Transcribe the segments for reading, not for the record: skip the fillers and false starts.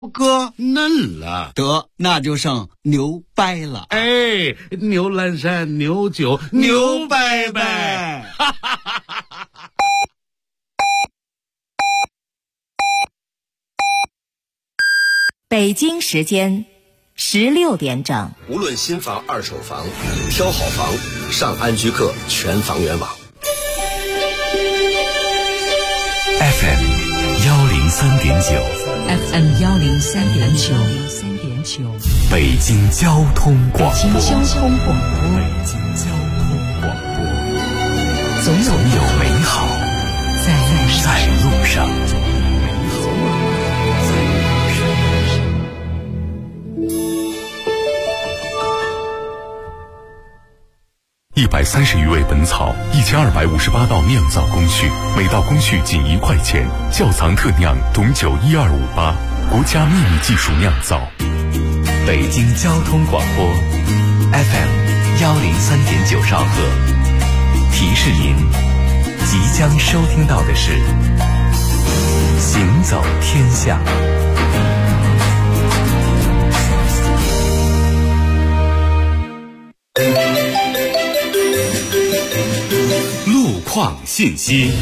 哥嫩了， 得那就剩牛掰了。 哎，牛栏山牛酒牛掰掰。 北京时间16点整。 无论新房二手房，挑好房上安居客全房源网。 FM 103.9 FM 103.9， 北京交通广播。 北京交通广播，总有美好在路上。130余味本草，1258道酿造工序，每道工序仅1块钱。窖藏特酿董酒12588，国家秘密技术酿造。北京交通广播 FM 103.9兆赫。提示您，即将收听到的是行走天下。路况信息。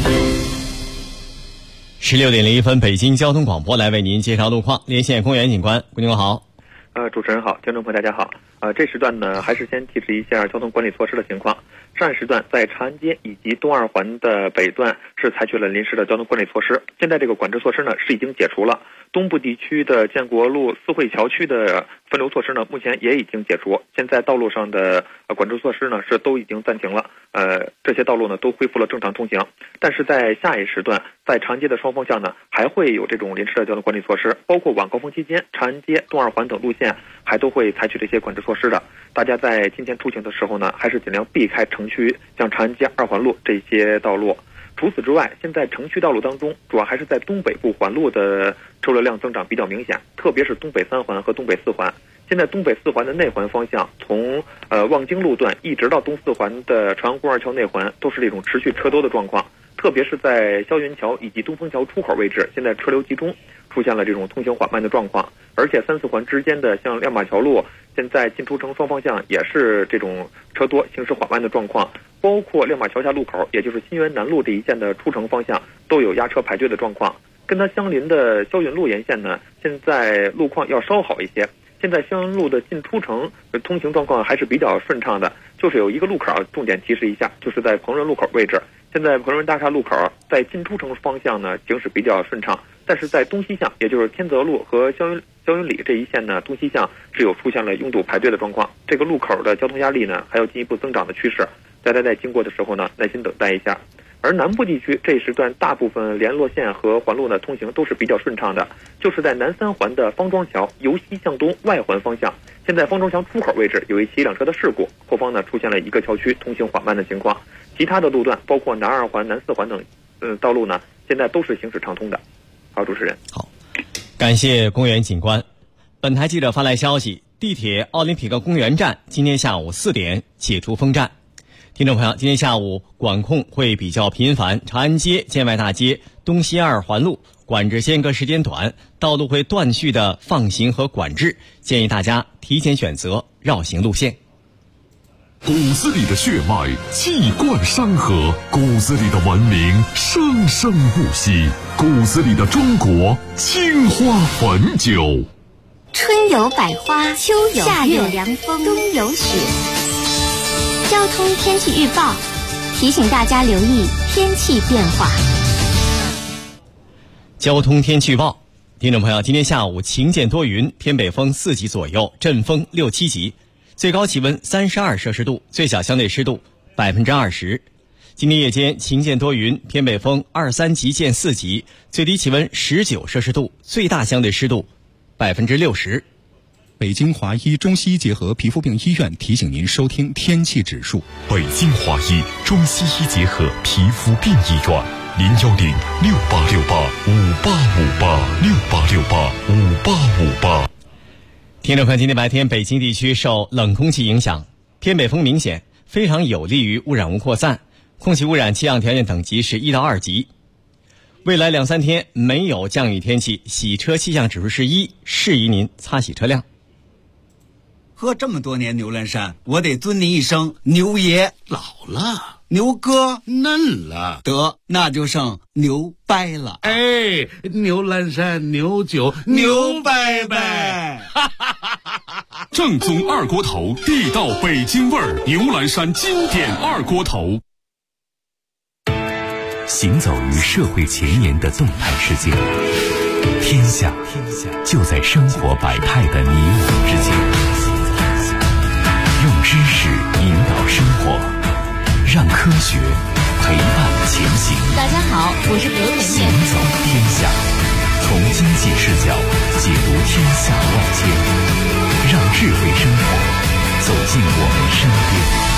16点01分，北京交通广播来为您介绍路况。连线公园警官，您好。 主持人好，听众朋友大家好。这时段呢，还是先提示一下交通管理措施的情况。上一时段在长安街以及东二环的北段是采取了临时的交通管理措施，现在这个管制措施呢是已经解除了。东部地区的建国路、四惠桥区的分流措施呢，目前也已经解除。现在道路上的管制措施呢是都已经暂停了，这些道路呢都恢复了正常通行。但是在下一时段，在长安街的双方向呢，还会有这种临时的交通管理措施，包括晚高峰期间，长安街、东二环等路线还都会采取这些管制措施的。大家在今天出行的时候呢，还是尽量避开城区，像长安街、二环路这些道路。除此之外，现在城区道路当中，主要还是在东北部环路的车流量增长比较明显，特别是东北3环和东北4环。现在东北4环的内环方向，从望京路段一直到东4环的朝阳公二桥内环，都是这种持续车多的状况。特别是在霄云桥以及东风桥出口位置，现在车流集中，出现了这种通行缓慢的状况。而且3、4环之间的像亮马桥路，现在进出城双方向也是这种车多、行驶缓慢的状况。包括亮马桥下路口，也就是新源南路这一线的出城方向，都有压车排队的状况。跟它相邻的霄云路沿线呢，现在路况要稍好一些。现在霄云路的进出城通行状况还是比较顺畅的，就是有一个路口重点提示一下，就是在鹏润路口位置。现在鹏润大厦路口在进出城方向呢行驶比较顺畅，但是在东西向，也就是天泽路和霄云里这一线呢，东西向是有出现了拥堵排队的状况。这个路口的交通压力呢还有进一步增长的趋势，大家在经过的时候呢耐心等待一下。而南部地区这一时段大部分联络线和环路呢通行都是比较顺畅的，就是在南3环的方庄桥由西向东外环方向，现在方庄桥出口位置有一起1辆车的事故，后方呢出现了一个桥区通行缓慢的情况。其他的路段包括南2环、南4环等道路呢，现在都是行驶畅通的。好，主持人。 好，感谢公园警官。本台记者发来消息，地铁奥林匹克公园站今天下午4点解除封站。听众朋友，今天下午管控会比较频繁，长安街、建外大街、东西2环路管制间隔时间短，道路会断续的放行和管制，建议大家提前选择绕行路线。 骨子里的血脉气贯山河，骨子里的文明生生不息，骨子里的中国青花汾酒。 春有百花，秋有夏有凉风，冬有雪。交通天气预报提醒大家留意天气变化。 交通天气预报，听众朋友，今天下午晴间多云，偏北风4级左右，阵风6、7级，最高气温32摄氏度，最小相对湿度20%。今天夜间晴间多云，偏北风2、3级见4级，最低气温19摄氏度，最大相对湿度60%。 北京华医中西医结合皮肤病医院提醒您收听天气指数。 北京华医中西医结合皮肤病医院，010-6868-5858，6868-5858。 听众朋友，今天白天北京地区受冷空气影响，偏北风明显，非常有利于污染物扩散，空气污染气象条件等级是1到2级。 未来2-3天没有降雨天气，洗车气象指数是1，适宜您擦洗车辆。 喝这么多年牛栏山，我得尊您一声牛爷。 老了， 牛哥嫩了， 得那就剩牛掰了。 哎，牛栏山牛酒牛掰掰， 正宗二锅头，地道北京味儿，牛栏山经典二锅头。行走于社会前沿的动态世界，天下就在生活百态的你我之间。用知识引导生活，让科学陪伴前行。 大家好，我是刘甜甜。 行走天下，从经济视角解读天下万千，让智慧生活走进我们身边。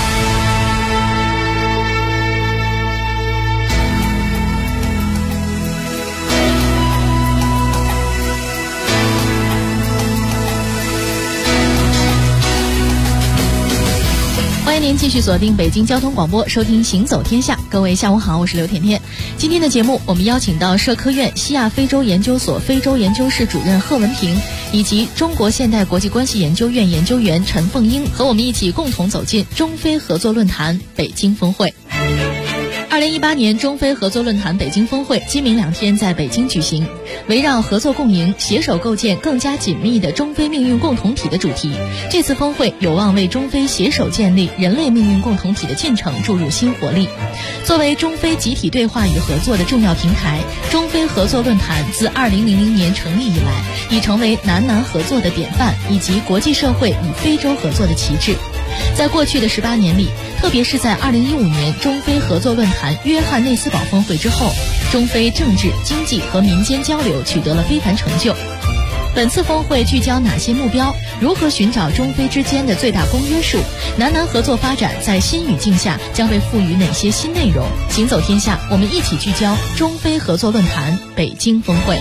欢迎您继续锁定北京交通广播，收听《行走天下》。各位下午好，我是刘甜甜。今天的节目，我们邀请到社科院西亚非洲研究所非洲研究室主任贺文平，以及中国现代国际关系研究院研究员陈凤英，和我们一起共同走进中非合作论坛北京峰会。2018年中非合作论坛北京峰会今明2天在北京举行，围绕合作共赢，携手构建更加紧密的中非命运共同体的主题，这次峰会有望为中非携手建立人类命运共同体的进程注入新活力。作为中非集体对话与合作的重要平台，中非合作论坛自2000年成立以来，已成为南南合作的典范，以及国际社会与非洲合作的旗帜。在过去的18年里，特别是在2015年中非合作论坛约翰内斯堡峰会之后，中非政治、经济和民间交流取得了非凡成就。本次峰会聚焦哪些目标？如何寻找中非之间的最大公约数？南南合作发展在新语境下将被赋予哪些新内容？行走天下，我们一起聚焦中非合作论坛北京峰会。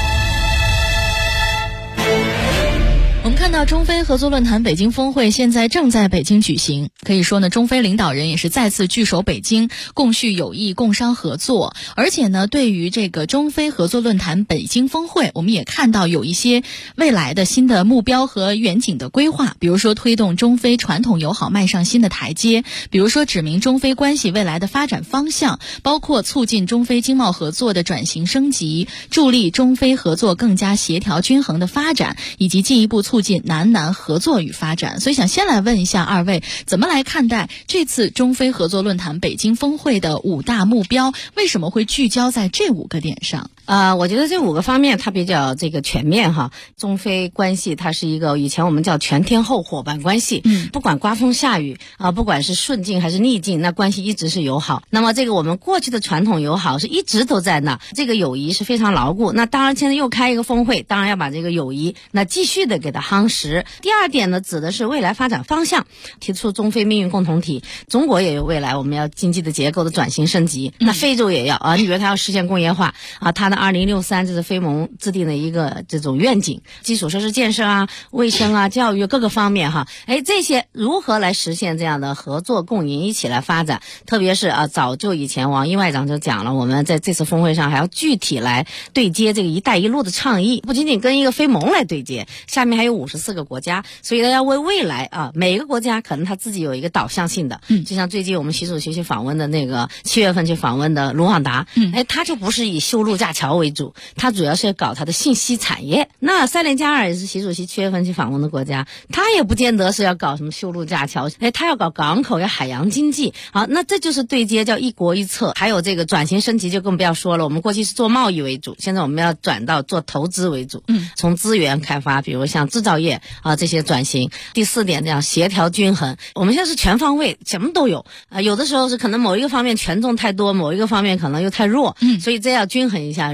我们看到中非合作论坛北京峰会现在正在北京举行，可以说呢，中非领导人也是再次聚首北京，共叙友谊、共商合作。而且呢，对于这个中非合作论坛北京峰会，我们也看到有一些未来的新的目标和远景的规划，比如说推动中非传统友好迈上新的台阶，比如说指明中非关系未来的发展方向，包括促进中非经贸合作的转型升级，助力中非合作更加协调均衡的发展，以及进一步促进南南合作与发展。所以想先来问一下二位，怎么来看待这次中非合作论坛北京峰会的5大目标？为什么会聚焦在这5个点上？ 我觉得这5个方面它比较全面哈。中非关系它是一个以前我们叫全天候伙伴关系，不管刮风下雨不管是顺境还是逆境，那关系一直是友好。那么这个我们过去的传统友好是一直都在那，这个友谊是非常牢固。那当然现在又开一个峰会，当然要把这个友谊那继续的给它夯实。第2点呢，指的是未来发展方向，提出中非命运共同体。中国也有未来我们要经济的结构的转型升级，那非洲也要你比如它要实现工业化它的2063这是非盟制定的一个这种愿景，基础设施建设卫生教育各个方面这些如何来实现这样的合作共赢，一起来发展。特别是早就以前王毅外长就讲了，我们在这次峰会上还要具体来对接这个一带一路的倡议，不仅仅跟一个非盟来对接，下面还有54个国家，所以要为未来每个国家可能他自己有一个导向性的。就像最近我们习主席去访问的那个7月份去访问的卢旺达，他就不是以修路架桥为主，他主要是要搞他的信息产业。那塞内加尔也是习主席7月份去访问的国家，他也不见得是要搞什么修路架桥，他要搞港口，要海洋经济。好，那这就是对接，叫一国一策。还有这个转型升级就更不要说了，我们过去是做贸易为主，现在我们要转到做投资为主，从资源开发，比如像制造业这些转型。第4点这样协调均衡，我们现在是全方位，什么都有有的时候是可能某一个方面权重太多，某一个方面可能又太弱，所以这要均衡一下。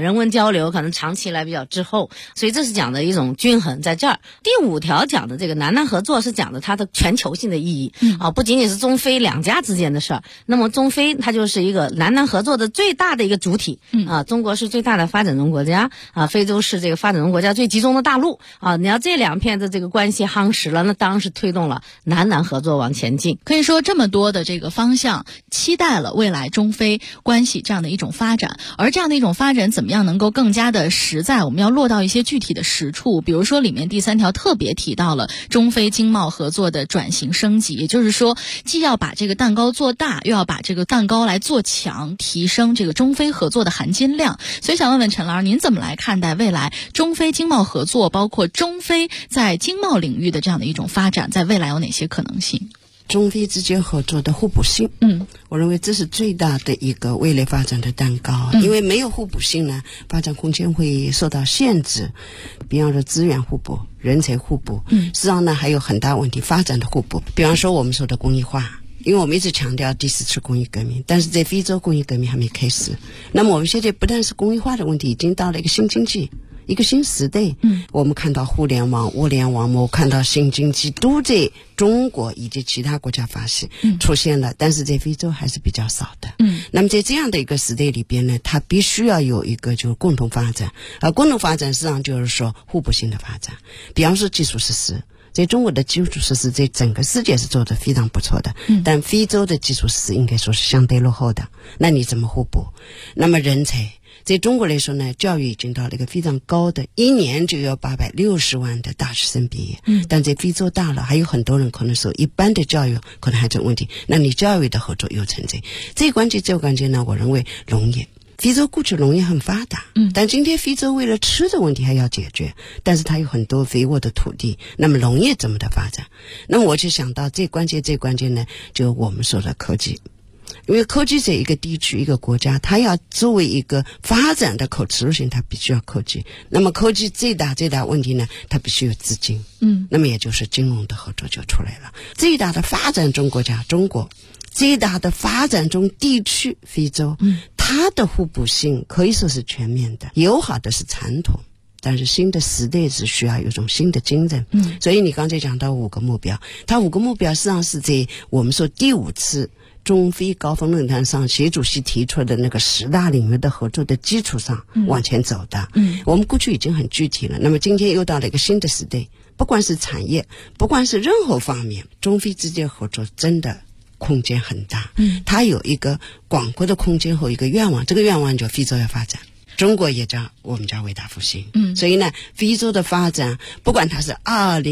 人文交流可能长期来比较滞后，所以这是讲的一种均衡在这儿。第5条讲的这个南南合作是讲的它的全球性的意义不仅仅是中非两家之间的事儿。那么中非它就是一个南南合作的最大的一个主体中国是最大的发展中国家非洲是这个发展中国家最集中的大陆你要这2片的这个关系夯实了，那当然是推动了南南合作往前进。 可以说这么多的这个方向期待了未来中非关系这样的一种发展，而这样的一种发展怎么样能够更加的实在，我们要落到一些具体的实处。比如说里面第3条特别提到了中非经贸合作的转型升级，也就是说既要把这个蛋糕做大，又要把这个蛋糕来做强，提升这个中非合作的含金量。所以想问问陈老师，您怎么来看待未来中非经贸合作，包括中非在经贸领域的这样的一种发展，在未来有哪些可能性？ 中非之间合作的互补性，我认为这是最大的一个未来发展的蛋糕。因为没有互补性呢，发展空间会受到限制。比方说资源互补、人才互补，实际上呢还有很大问题，发展的互补。比方说我们说的工业化，因为我们一直强调第4次工业革命，但是在非洲工业革命还没开始。那么我们现在不但是工业化的问题，已经到了一个新经济，一个新时代。我们看到互联网、物联网，我们看到新经济都在中国以及其他国家发现出现了，但是在非洲还是比较少的。那么在这样的一个时代里边呢，它必须要有一个就是共同发展，而共同发展实际上就是说互补性的发展。比方说基础设施，在中国的基础设施在整个世界是做得非常不错的，但非洲的基础设施应该说是相对落后的，那你怎么互补？那么人才，在中国来说呢，教育已经到了一个非常高的，1年就要860万的大学生毕业。但在非洲大了，还有很多人可能受一般的教育可能还有问题，那你教育的合作又存在。这个关键呢，我认为农业。非洲过去农业很发达，但今天非洲为了吃的问题还要解决，但是它有很多肥沃的土地，那么农业怎么的发展？那么我就想到最关键呢，就我们说的科技。因为科技在一个地区一个国家，它要作为一个发展的可持续性，它必须要科技。那么科技最大问题呢，它必须有资金。那么也就是金融的合作就出来了。最大的发展中国家中国，最大的发展中地区非洲，它的互补性可以说是全面的。友好的是传统，但是新的时代是需要有一种新的精神。所以你刚才讲到5个目标，它5个目标实际上是在我们说第5次中非高峰论坛上习主席提出的那个10大领域的合作的基础上往前走的。我们过去已经很具体了，那么今天又到了一个新的时代，不管是产业，不管是任何方面，中非之间合作真的空间很大。它有一个广阔的空间和一个愿望，这个愿望就非洲要发展，中国也叫我们叫伟大复兴。所以呢，非洲的发展不管它是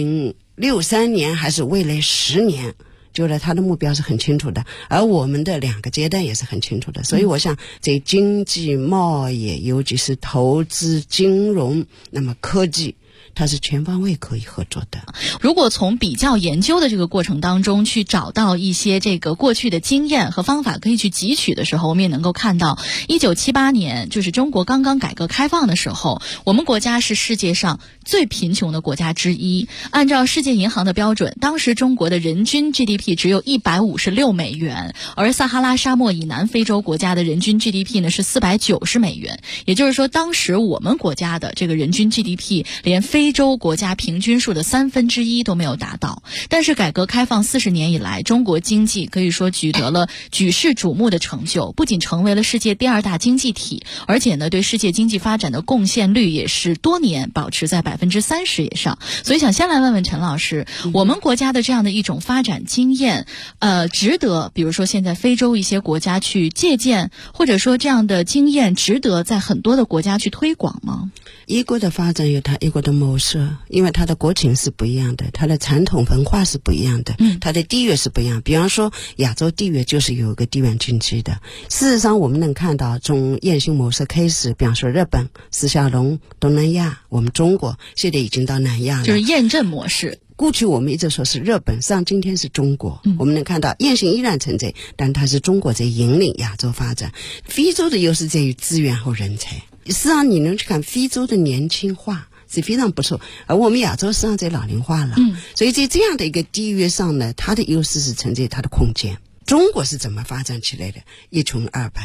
2063年还是未来10年，就是它的目标是很清楚的，而我们的2个阶段也是很清楚的。所以我想在经济贸易，尤其是投资金融，那么科技，它是全方位可以合作的。 如果从比较研究的这个过程当中去找到一些这个过去的经验和方法可以去汲取的时候，我们也能够看到1978年就是中国刚刚改革开放的时候，我们国家是世界上最贫穷的国家之一。按照世界银行的标准，当时中国的人均 GDP 只有156美元，而撒哈拉沙漠以南非洲国家的人均 GDP 呢是490美元。也就是说，当时我们国家的这个人均 GDP 连非洲国家平均数的1/3都没有达到。但是改革开放40年以来，中国经济可以说取得了举世瞩目的成就，不仅成为了世界第2大经济体，而且呢对世界经济发展的贡献率也是多年保持在30%以上。所以想先来问问陈老师，我们国家的这样的一种发展经验值得比如说现在非洲一些国家去借鉴，或者说这样的经验值得在很多的国家去推广吗？ 一国的发展有它一国的模式，因为它的国情是不一样的，它的传统文化是不一样的，它的地域是不一样。比方说亚洲地域就是有一个地缘经济的。事实上我们能看到从雁行模式开始，比方说日本、史小龙、东南亚，我们中国现在已经到南亚了， 就是验证模式。 过去我们一直说是日本，上今天是中国。我们能看到雁行依然存在，但它是中国在引领亚洲发展。非洲的优势在于资源和人才。实际上你能去看非洲的年轻化是非常不错，而我们亚洲实际上在老龄化了。所以在这样的一个地域上呢，它的优势是存在它的空间。中国是怎么发展起来的？一穷二白。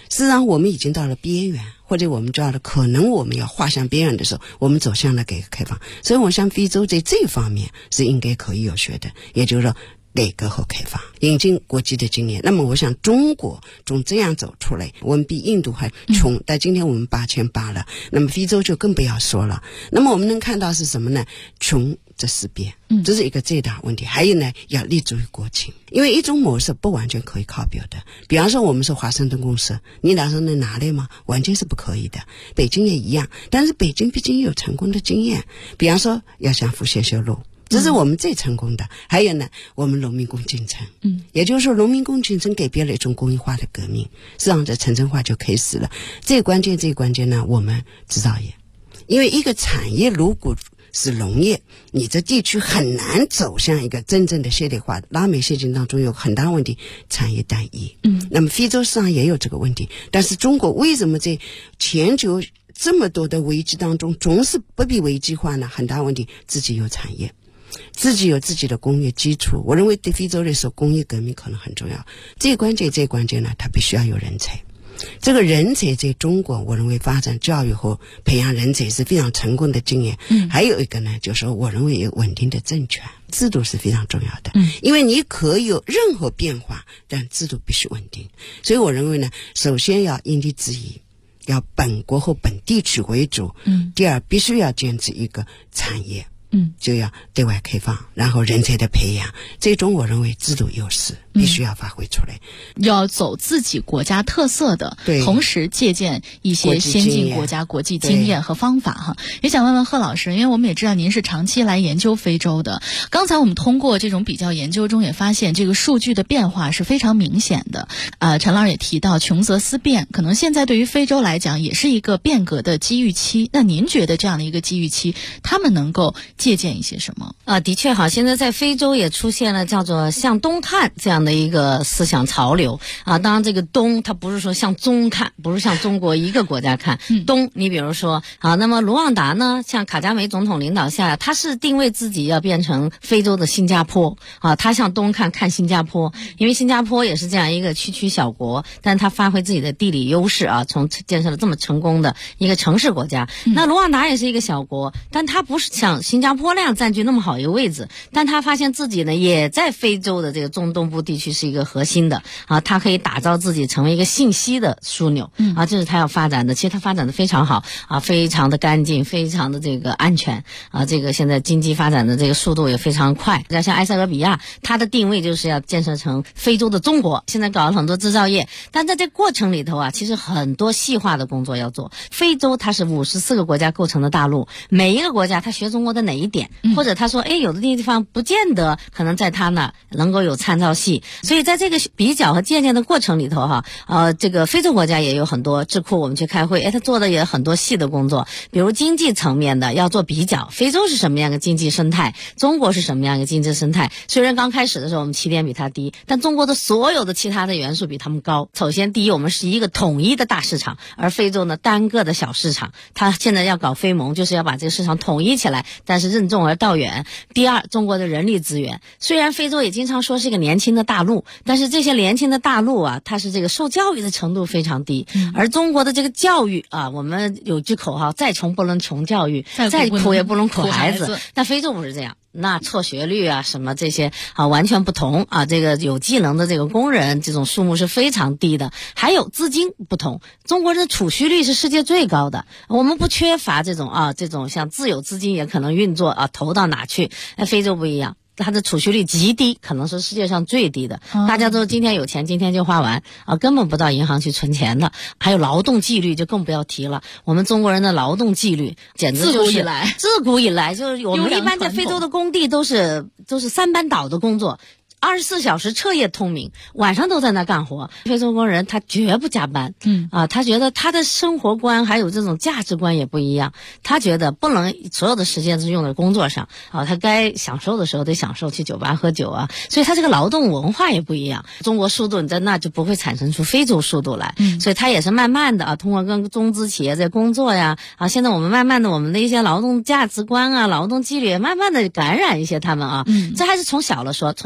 事实上我们已经到了边缘，或者我们知道了可能我们要画向边缘的时候，我们走向了改革开放。所以我想非洲在这方面是应该可以有学的，也就是说改革和开放，引进国际的经验。那么我想中国从这样走出来，我们比印度还穷，但今天我们8800了，那么非洲就更不要说了。那么我们能看到是什么呢？穷这4变，这是一个最大问题。还有呢，要立足于国情，因为一种模式不完全可以靠标的。比方说我们说华盛顿公司，你打算能拿来吗？完全是不可以的。北京也一样，但是北京毕竟有成功的经验，比方说要向福建修路，这是我们最成功的。还有呢，我们农民工进城，也就是说农民工进城改变了一种工业化的革命，实际上这城镇化就开始了。最关键呢，我们制造业，因为一个产业如果是农业，你这地区很难走向一个真正的现代化。拉美现金当中有很大问题，产业单一。那么非洲市场也有这个问题，但是中国为什么在全球这么多的危机当中总是不被危机化呢？很大问题，自己有产业，自己有自己的工业基础。我认为对非洲来说，工业革命可能很重要。最关键呢，它必须要有人才。这个人才在中国，我认为发展教育和培养人才是非常成功的经验。还有一个呢，就是说我认为有稳定的政权制度是非常重要的。因为你可以有任何变化，但制度必须稳定。所以我认为呢，首先要因地制宜，要本国和本地区为主。第二，必须要坚持一个产业。就要对外开放，然后人才的培养，这种我认为制度优势必须要发挥出来。 要走自己国家特色的，同时借鉴一些先进国家国际经验和方法哈。也想问问贺老师，因为我们也知道您是长期来研究非洲的，刚才我们通过这种比较研究中也发现这个数据的变化是非常明显的。陈老师也提到穷则思变，可能现在对于非洲来讲也是一个变革的机遇期。那您觉得这样的一个机遇期，他们能够借鉴一些什么？ 的确好，现在在非洲也出现了叫做向东看这样的一个思想潮流啊。当然这个东它不是说向中看，不是向中国一个国家看。东你比如说那么卢旺达呢，像卡加梅总统领导下，他是定位自己要变成非洲的新加坡他向东看新加坡，因为新加坡也是这样一个区小国，但他发挥自己的地理优势从建设了这么成功的一个城市国家。那卢旺达也是一个小国，但他不是像新加坡那样占据那么好一个位置，但他发现自己呢也在非洲的这个中东部地区是一个核心的他可以打造自己成为一个信息的枢纽这是他要发展的。其实他发展的非常好非常的干净，非常的这个安全这个现在经济发展的这个速度也非常快。像埃塞俄比亚，它的定位就是要建设成非洲的中国，现在搞了很多制造业，但在这过程里头其实很多细化的工作要做。非洲它是54个国家构成的大陆，每一个国家它学中国的哪一点，或者他说有的地方不见得可能在他那能够有参照系。所以在这个比较和借鉴的过程里头这个非洲国家也有很多智库，我们去开会他做的也很多细的工作，比如经济层面的要做比较，非洲是什么样的经济生态，中国是什么样的经济生态。虽然刚开始的时候我们起点比他低，但中国的所有的其他的元素比他们高。首先第一，我们是一个统一的大市场，而非洲呢单个的小市场，他现在要搞非盟，就是要把这个市场统一起来，但是任重而道远。第二，中国的人力资源，虽然非洲也经常说是一个年轻的大陆，但是这些年轻的大陆它是这个受教育的程度非常低。而中国的这个教育我们有句口号，再穷不能穷教育，再苦也不能苦孩子。那非洲不是这样，那辍学率什么这些完全不同这个有技能的这个工人这种数目是非常低的。还有资金不同，中国人的储蓄率是世界最高的，我们不缺乏这种这种像自有资金也可能运作投到哪去。非洲不一样，它的储蓄率极低，可能是世界上最低的。大家都今天有钱今天就花完根本不到银行去存钱的。还有劳动纪律就更不要提了，我们中国人的劳动纪律简直就是自古以来就是我们一般在非洲的工地都是3班倒的工作，24小时彻夜通明，晚上都在那干活。非洲工人他绝不加班他觉得他的生活观还有这种价值观也不一样，他觉得不能所有的时间是用在工作上他该享受的时候得享受，去酒吧喝酒所以他这个劳动文化也不一样。中国速度你在那就不会产生出非洲速度来所以他也是慢慢的通过跟中资企业在工作现在我们慢慢的我们的一些劳动价值观劳动纪律慢慢的感染一些他们这还是从小了说，从大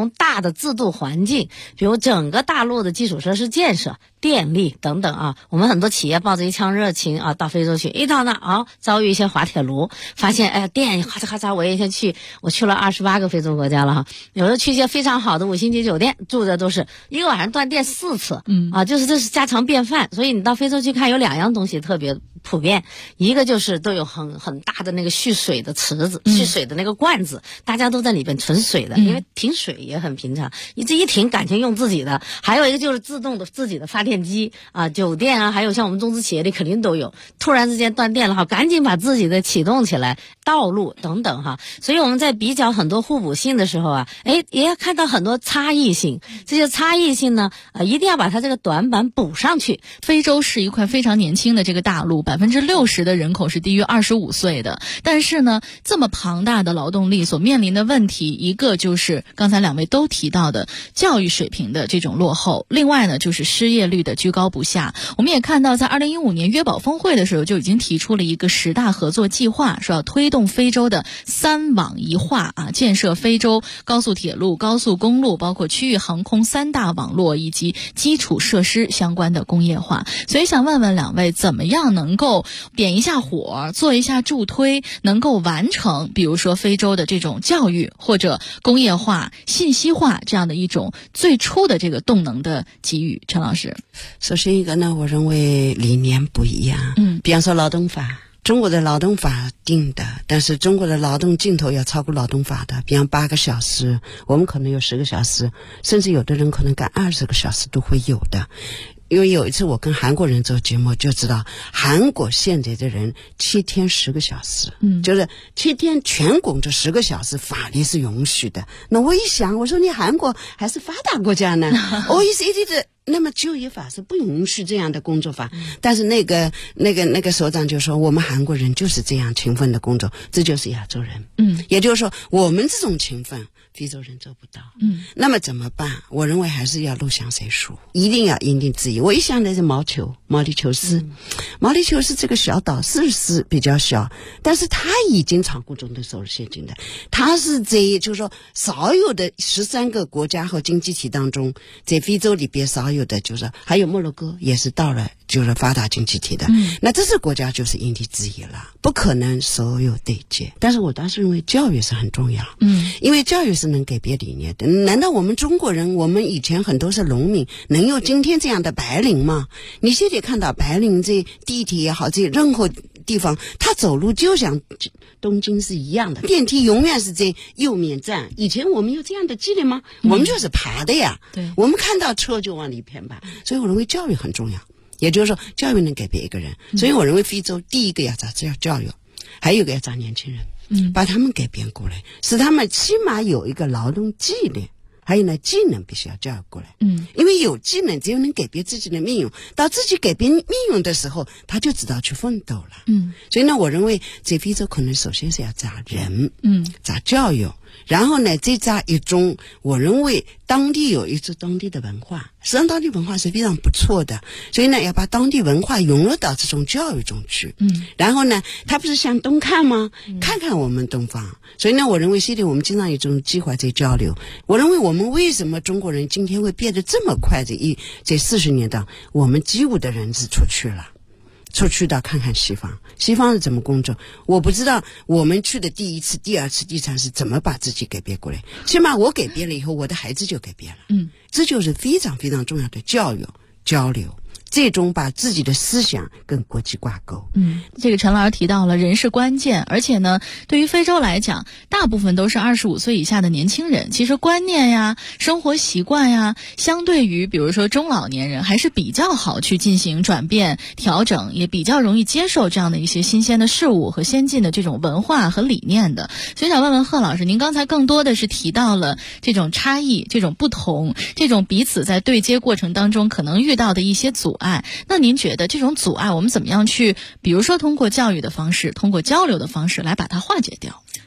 的制度环境，比如整个大陆的基础设施建设、电力等等啊。我们很多企业抱着一腔热情啊，到非洲去，一到那遭遇一些滑铁卢，发现电咔嚓咔嚓，我去了28个非洲国家了哈。有的去一些非常好的5星级酒店，住的都是一个晚上断电4次，就是这是家常便饭。所以你到非洲去看，有2样东西特别普遍，一个就是都有很大的那个蓄水的池子，蓄水的那个罐子，大家都在里边存水的，因为停水也很平常，这一停感情用自己的。还有一个就是自动的自己的发电机啊，酒店啊，还有像我们中资企业里肯定都有，突然之间断电了赶紧把自己的启动起来，道路等等哈。所以我们在比较很多互补性的时候啊，也要看到很多差异性，这些差异性呢，一定要把它这个短板补上去。 非洲是一块非常年轻的这个大陆，60%的人口是低于25岁的，但是呢，这么庞大的劳动力所面临的问题，一个就是刚才2位都提到的教育水平的这种落后，另外呢就是失业率的居高不下。我们也看到在2015年约堡峰会的时候就已经提出了一个10大合作计划，说要推动非洲的3网1化啊，建设非洲高速铁路、高速公路，包括区域航空3大网络以及基础设施相关的工业化。所以想问问2位，怎么样能够点一下火，做一下助推，能够完成比如说非洲的这种教育或者工业化、信息化这样的一种最初的这个动能的给予？陈老师。 首先一个呢，我认为理念不一样。比方说劳动法，中国的劳动法定的，但是中国的劳动尽头要超过劳动法的，比方8个小时，我们可能有10个小时，甚至有的人可能干20个小时都会有的。因为有一次我跟韩国人做节目就知道，韩国现在的人7天10个小时，就是7天全工作10个小时，法律是允许的。那我一想，我说你韩国还是发达国家呢OECD 的那么就业法是不允许这样的工作法，但是那个首长就说我们韩国人就是这样勤奋的工作，这就是亚洲人。也就是说我们这种勤奋非洲人做不到。那么怎么办？我认为还是要入乡随俗，一定要因地制宜。我一想的是毛里求斯，毛里求斯这个小岛是比较小，但是它已经超过中等收入陷阱的。它是就是说少有的13个国家和经济体当中，在非洲里边少有的就是还有摩洛哥也是到了就是发达经济体的。那这些国家就是因地制宜了，不可能所有对接。但是我当时认为教育是很重要，因为教育是能改变理念的。难道我们中国人，我们以前很多是农民，能有今天这样的白领吗？你现在看到白领在地铁也好，在任何地方他走路就像东京是一样的，电梯永远是在右面站。以前我们有这样的纪律吗？我们就是爬的呀。对，我们看到车就往里偏爬。所以我认为教育很重要，也就是说教育能改变一个人。所以我认为非洲第一个要找教育，还有一个要找年轻人，把他们改变过来，使他们起码有一个劳动纪律。还有呢，技能必须要教育过来。因为有技能，只有能改变自己的命运。到自己改变命运的时候，他就知道去奋斗了。所以呢，我认为在非洲可能首先是要找人，找教育，然后呢，再找一种，我认为当地有一种当地的文化，实际上当地文化是非常不错的。所以呢，要把当地文化融入到这种教育中去。然后呢，他不是向东看吗？看看我们东方。所以呢，我认为现在我们经常有一种计划在交流。我认为我们为什么中国人今天会变得这么快？在40年当，我们几乎的人是出去到看看西方是怎么工作。我不知道我们去的第一次、第二次、第三次怎么把自己改变过来。起码我改变了以后，我的孩子就改变了。这就是非常非常重要的教育交流。最终把自己的思想跟国际挂钩。 这个陈老师提到了人是关键，而且呢，对于非洲来讲，大部分都是25岁以下的年轻人，其实观念呀、生活习惯呀，相对于比如说中老年人还是比较好去进行转变调整，也比较容易接受这样的一些新鲜的事物和先进的这种文化和理念的。所以想问问贺老师，您刚才更多的是提到了这种差异、这种不同、这种彼此在对接过程当中可能遇到的一些阻碍。那您觉得这种阻碍我们怎么样去，比如说通过教育的方式，通过交流的方式来把它化解掉？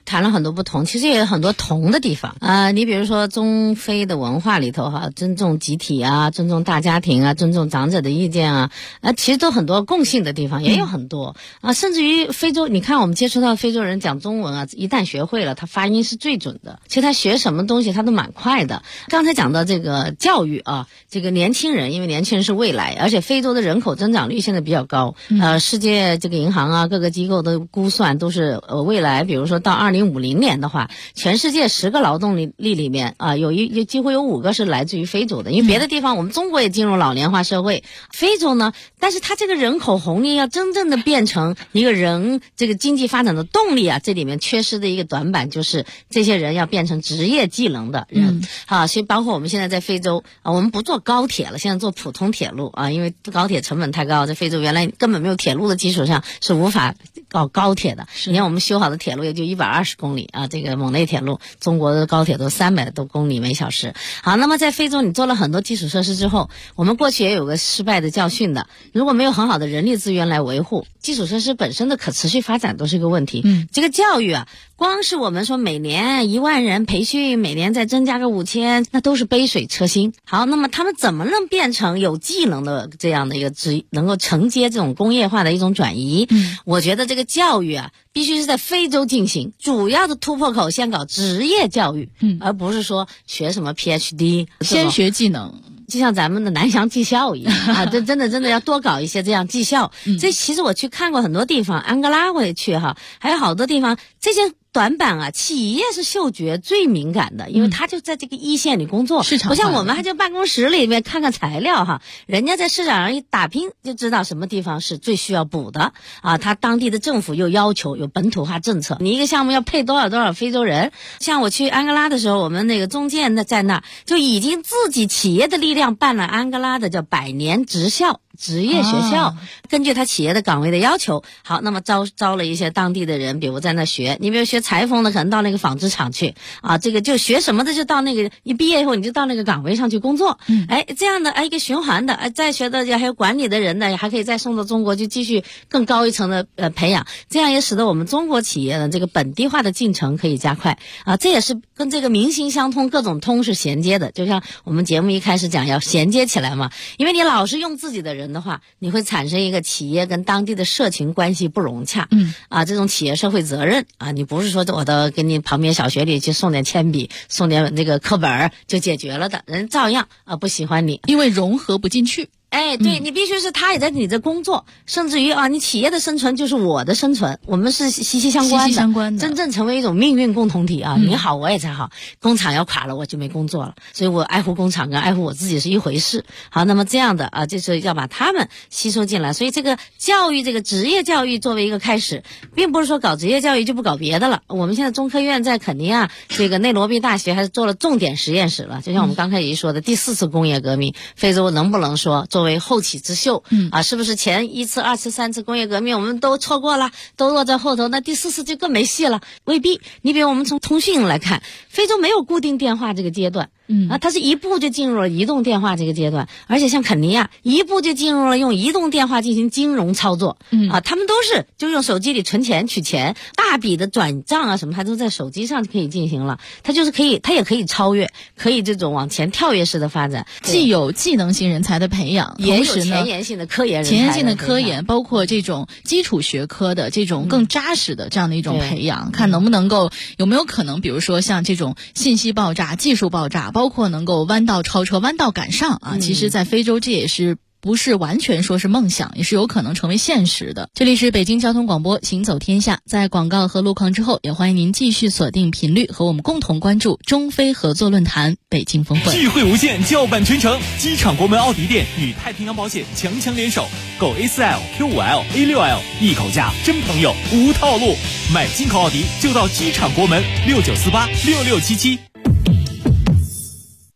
谈了很多不同，其实也有很多同的地方你比如说中非的文化里头尊重集体啊，尊重大家庭啊，尊重长者的意见啊，其实都很多共性的地方，也有很多甚至于非洲，你看我们接触到非洲人讲中文一旦学会了，他发音是最准的，其实他学什么东西他都蛮快的。刚才讲到这个教育这个年轻人，因为年轻人是未来，而且非洲的人口增长率现在比较高，世界这个银行各个机构的估算都是未来，比如说到2050年的话，全世界10个劳动力里面几乎有5个是来自于非洲的，因为别的地方我们中国也进入老年化社会，非洲呢，但是它这个人口红利要真正的变成一个人这个经济发展的动力这里面缺失的一个短板就是这些人要变成职业技能的人所以包括我们现在在非洲我们不坐高铁了，现在坐普通铁路因为高铁成本太高，在非洲原来根本没有铁路的基础上是无法搞高铁的。你看我们修好的铁路也就120公里这个蒙内铁路，中国的高铁都300多公里每小时。好，那么在非洲你做了很多基础设施之后，我们过去也有个失败的教训的，如果没有很好的人力资源来维护，基础设施本身的可持续发展都是一个问题。这个教育光是我们说每年1万人培训，每年再增加个5000，那都是杯水车薪。好，那么他们怎么能变成有技能的这样的一个能够承接这种工业化的一种转移？我觉得这个教育必须是在非洲进行，主要的突破口先搞职业教育，而不是说学什么 PhD， 先学技能。 就像咱们的南翔技校一样这真的要多搞一些这样技校。这其实我去看过很多地方，安哥拉我也去还有好多地方，这些短板企业是嗅觉最敏感的，因为他就在这个一线里工作，不像我们还在办公室里面看看材料人家在市场上一打拼就知道什么地方是最需要补的他当地的政府又要求有本土化政策，你一个项目要配多少非洲人。像我去安哥拉的时候，我们那个中介在那就已经自己企业的力量办了安哥拉的叫100年职校职业学校，根据他企业的岗位的要求，好，那么招了一些当地的人，比如在那学，你比如学裁缝的可能到那个纺织厂去这个就学什么的就到那个一毕业以后你就到那个岗位上去工作，这样的一个循环的，再学的还有管理的人呢，还可以再送到中国去继续更高一层的培养，这样也使得我们中国企业的这个本地化的进程可以加快这也是跟这个民心相通，各种通是衔接的，就像我们节目一开始讲要衔接起来嘛，因为你老是用自己的人的话，你会产生一个企业跟当地的社群关系不融洽这种企业社会责任你不是说我到给你旁边小学里去送点铅笔送点那个课本就解决了的，人照样不喜欢你， 因为融合不进去。 对，你必须是他也在你这工作，甚至于你企业的生存就是我的生存，我们是息息相关的，真正成为一种命运共同体你好我也才好，工厂要垮了我就没工作了，所以我爱护工厂跟爱护我自己是一回事。好，那么这样的就是要把他们吸收进来，所以这个教育，这个职业教育作为一个开始，并不是说搞职业教育就不搞别的了。我们现在中科院在肯尼亚这个内罗毕大学还是做了重点实验室了，就像我们刚开始说的第4次工业革命，非洲能不能说作为后起之秀是不是前1次、2次、3次工业革命我们都错过了，都落在后头，那第4次就更没戏了？未必。你比如我们从通讯来看，非洲没有固定电话这个阶段它是一步就进入了移动电话这个阶段，而且像肯尼亚一步就进入了用移动电话进行金融操作他们都是就用手机里存钱取钱，大笔的转账什么它都在手机上就可以进行了，它就是可以，它也可以超越，可以这种往前跳跃式的发展， 既有技能型人才的培养， 也有前沿性的科研人才， 前沿性的科研，包括这种基础学科的这种更扎实的这样的一种培养，看能不能够有没有可能，比如说像这种信息爆炸、技术爆炸，包括能够弯道超车、弯道赶上其实在非洲这也是不是完全说是梦想，也是有可能成为现实的。这里是北京交通广播行走天下，在广告和路况之后，也欢迎您继续锁定频率，和我们共同关注中非合作论坛北京峰会。 智慧无限，叫板全程，机场国门奥迪店与太平洋保险强联手，购 A4L、Q5L、A6L， 一口价，真朋友无套路。买进口奥迪就到机场国门，69486677。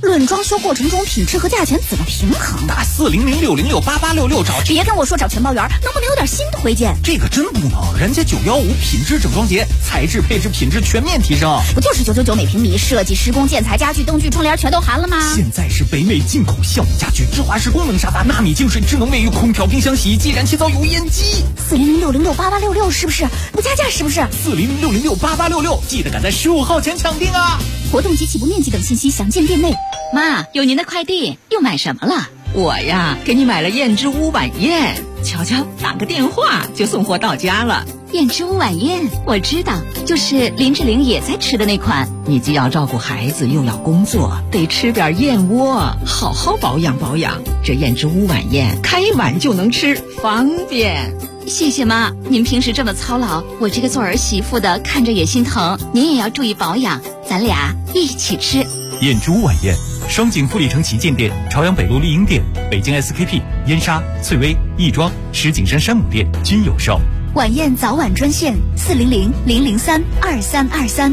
论装修过程中品质和价钱怎么平衡？ 打40060688866找。 别跟我说找全包园，能不能有点新推荐？ 这个真不能，人家915品质整装节，材质配置品质全面提升。 不就是999每平米，设计施工建材家具灯具窗帘全都含了吗？ 现在是北美进口橡木家具、智华式功能沙发、纳米净水、智能卫浴、空调、冰箱、洗衣机、燃气灶、油烟机。 40060688866是不是？不加价是不是 ？40060688866，记得赶在15号前抢定啊！ 活动及起步面积等信息详见店内。 妈，有您的快递，又买什么了？ 我呀，给你买了燕之屋晚宴，瞧瞧，打个电话就送货到家了。 燕之屋晚宴，我知道，就是林志玲也在吃的那款。 你既要照顾孩子，又要工作，得吃点燕窝，好好保养保养。这燕之屋晚宴，开碗就能吃，方便。 谢谢妈，您平时这么操劳，我这个做儿媳妇的看着也心疼。您也要注意保养，咱俩一起吃。 燕之屋晚宴，双井富力城旗舰店、朝阳北路丽婴店、北京 SKP、燕莎、翠微、亦庄、石景山山姆店均有售。 晚宴早晚专线400-003-2323。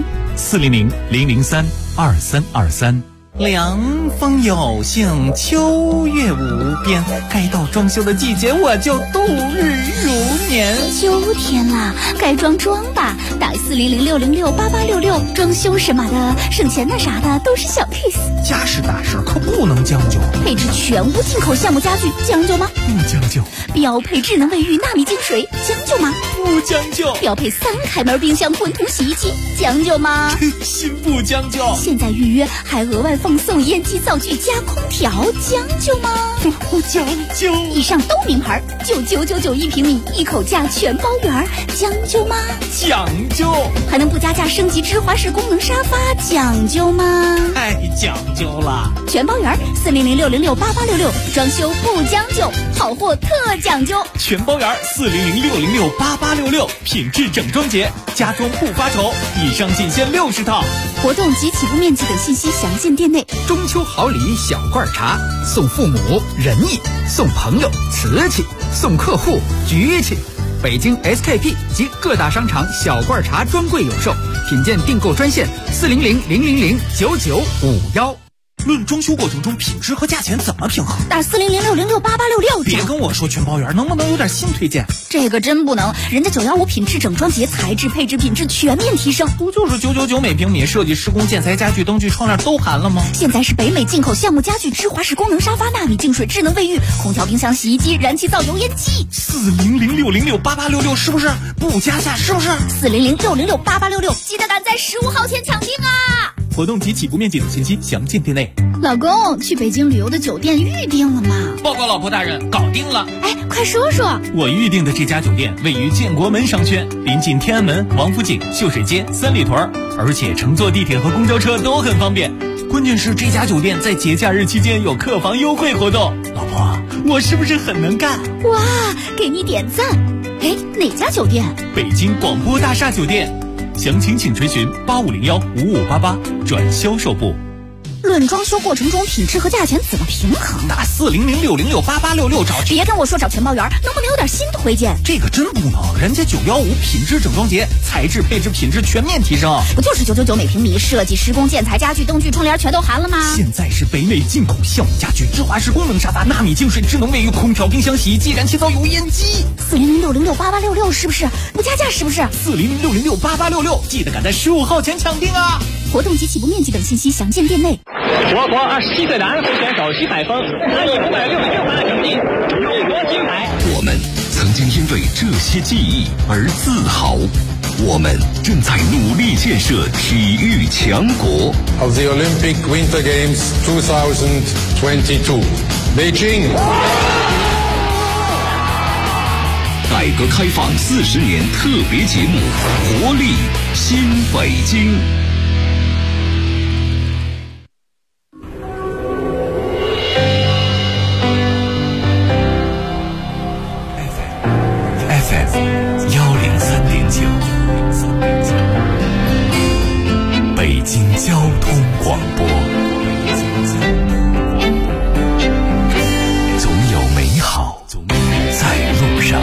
400-003-2323。凉风有幸，秋月无边，该到装修的季节，我就度日如年。 秋天了，该装吧，打400-606-8866，装修什么的，省钱的啥的都是小 case。 家事大事可不能将就， 配置全屋进口橡木家具，将就吗？ 不将就。 标配智能卫浴纳米净水，将就吗？ 不将就。 标配3开门冰箱滚筒洗衣机，将就吗？ 心不将就。 现在预约还额外放送烟机灶具加空调，将就吗？ 不将就。 以上都名牌，9999一平米，一口价全包圆，将就吗？ 讲究。 还能不加价升级芝华士功能沙发，讲究吗？ 太讲究了。 全包圆，400-606-8866，装修不将就，好货特讲究。 全包圆，400-606-8866，品质整装节，家装不发愁。以上仅限60套。 活动及起步面积等信息详见店内。 中秋好礼小罐茶，送父母仁义，送朋友瓷器，送客户局气。北京 SKP 及各大商场小罐茶专柜有售，品鉴订购专线400-000-9951。 论装修过程中品质和价钱怎么平衡？ 打400-606-8866。 别跟我说全包圆，能不能有点新推荐？ 这个真不能，人家915品质整装节，材质配置品质全面提升。 不就是999每平米，设计施工建材家具灯具窗帘都含了吗？ 现在是北美进口橡木家具、芝华士功能沙发、纳米净水、智能卫浴、空调、冰箱、洗衣机、燃气灶、油烟机。 400-606-8866是不是？不加价是不是 ？400-606-8866，记得赶在15号前抢订啊！ 活动及起步面积等信息详见店内。 老公，去北京旅游的酒店预定了吗？ 报告老婆大人，搞定了。 哎，快说说。 我预定的这家酒店位于建国门商圈，临近天安门、王府井、秀水街、三里屯，而且乘坐地铁和公交车都很方便。关键是这家酒店在节假日期间有客房优惠活动。老婆，我是不是很能干？ 哇，给你点赞。哎，哪家酒店？ 北京广播大厦酒店。详情请垂询8501-5588转销售部。 论装修过程中品质和价钱怎么平衡？ 打400-606-8866找。 别跟我说找全包圆，能不能有点新推荐？ 这个真不能，人家915品质整装节，材质配置品质全面提升。 不就是999每平米，设计施工建材家具灯具窗帘全都含了吗？ 现在是北美进口橡木家具、智华式功能沙发、纳米净水、智能卫浴、空调、冰箱、洗衣机、燃气灶、油烟机。 400-606-8866是不是？不加价是不是 ？400-606-8866，记得赶在15号前抢订啊！ 活动及起步面积等信息详见店内。 我国27岁的安徽选手徐海峰拿以566分的成绩勇夺金牌。 我们曾经因为这些记忆而自豪，我们正在努力建设体育强国。 Of the Olympic Winter Games 2022, Beijing。 改革开放40年特别节目，活力新北京。北京交通广播，总有美好在路上。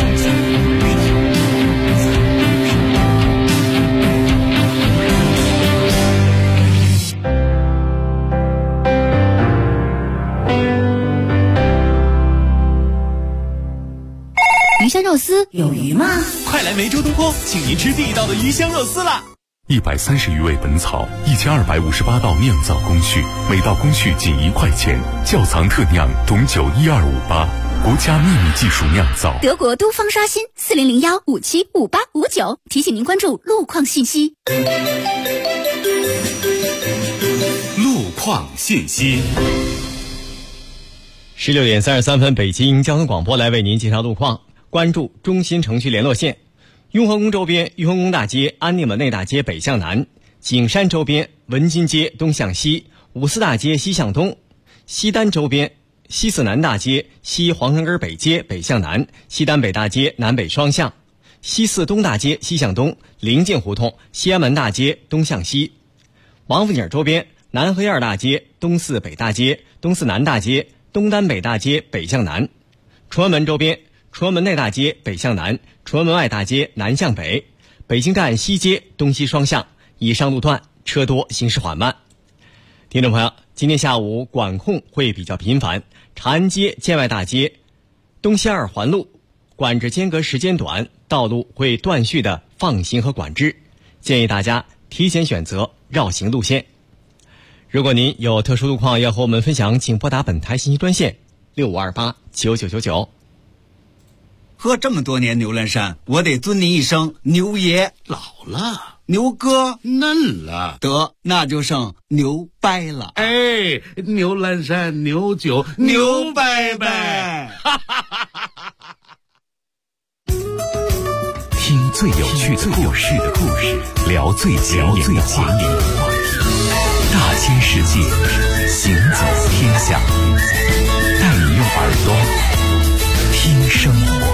肉丝有鱼吗？ 快来梅州东坡，请您吃地道的鱼香肉丝啦 ！130余味本草，1258道酿造工序，每道工序仅1块钱，窖藏特酿董酒1258，国家秘密技术酿造。 德国都方刷新40015755859，提醒您关注路况信息。 路况信息。 16点33分，北京交通广播来为您介绍路况。关注中心城区联络线。雍和宫周边，雍和宫大街、安定门内大街北向南；景山周边，文津街东向西；五四大街西向东；西单周边，西四南大街西黄山根北街北向南；西单北大街南北双向；西四东大街西向东；临近胡同西安门大街东向西；王府井周边，南河沿大街东四北大街东四南大街东单北大街北向南；崇文门周边，崇文门内大街北向南，崇文门外大街南向北；北京站西街东西双向，以上路段车多，行驶缓慢。听众朋友，今天下午管控会比较频繁，长安街、建外大街、东西二环路管制间隔时间短，道路会断续的放行和管制，建议大家提前选择绕行路线。如果您有特殊路况要和我们分享，请拨打本台信息专线6528999999。 喝这么多年牛栏山，我得尊您一声牛爷。 老了， 牛哥嫩了， 得那就剩牛掰了。 哎，牛栏山牛酒牛掰掰， 听最有趣的故事，聊最前沿的话题，大千世界，行走天下，带你用耳朵听生活。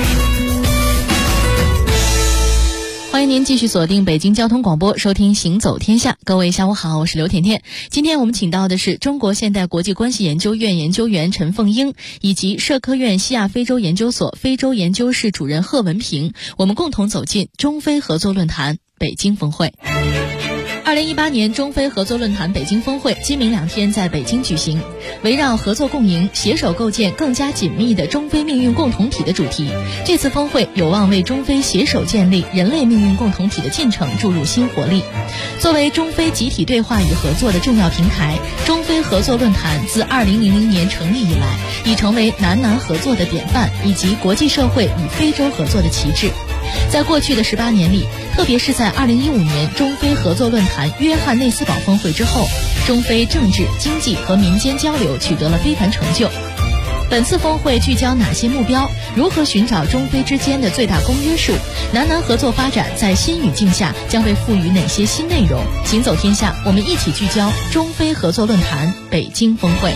欢迎您继续锁定北京交通广播，收听行走天下。各位下午好，我是刘甜甜。今天我们请到的是中国现代国际关系研究院研究员陈凤英，以及社科院西亚非洲研究所非洲研究室主任贺文平，我们共同走进中非合作论坛北京峰会。2018年中非合作论坛北京峰会今明2天在北京举行，围绕合作共赢，携手构建更加紧密的中非命运共同体的主题，这次峰会有望为中非携手建立人类命运共同体的进程注入新活力。作为中非集体对话与合作的重要平台，中非合作论坛自2000年成立以来，已成为南南合作的典范，以及国际社会与非洲合作的旗帜。在过去的18年里，特别是在2015年中非合作论坛约翰内斯堡峰会之后，中非政治、经济和民间交流取得了非凡成就。本次峰会聚焦哪些目标？如何寻找中非之间的最大公约数？南南合作发展在新语境下将被赋予哪些新内容？行走天下，我们一起聚焦中非合作论坛北京峰会。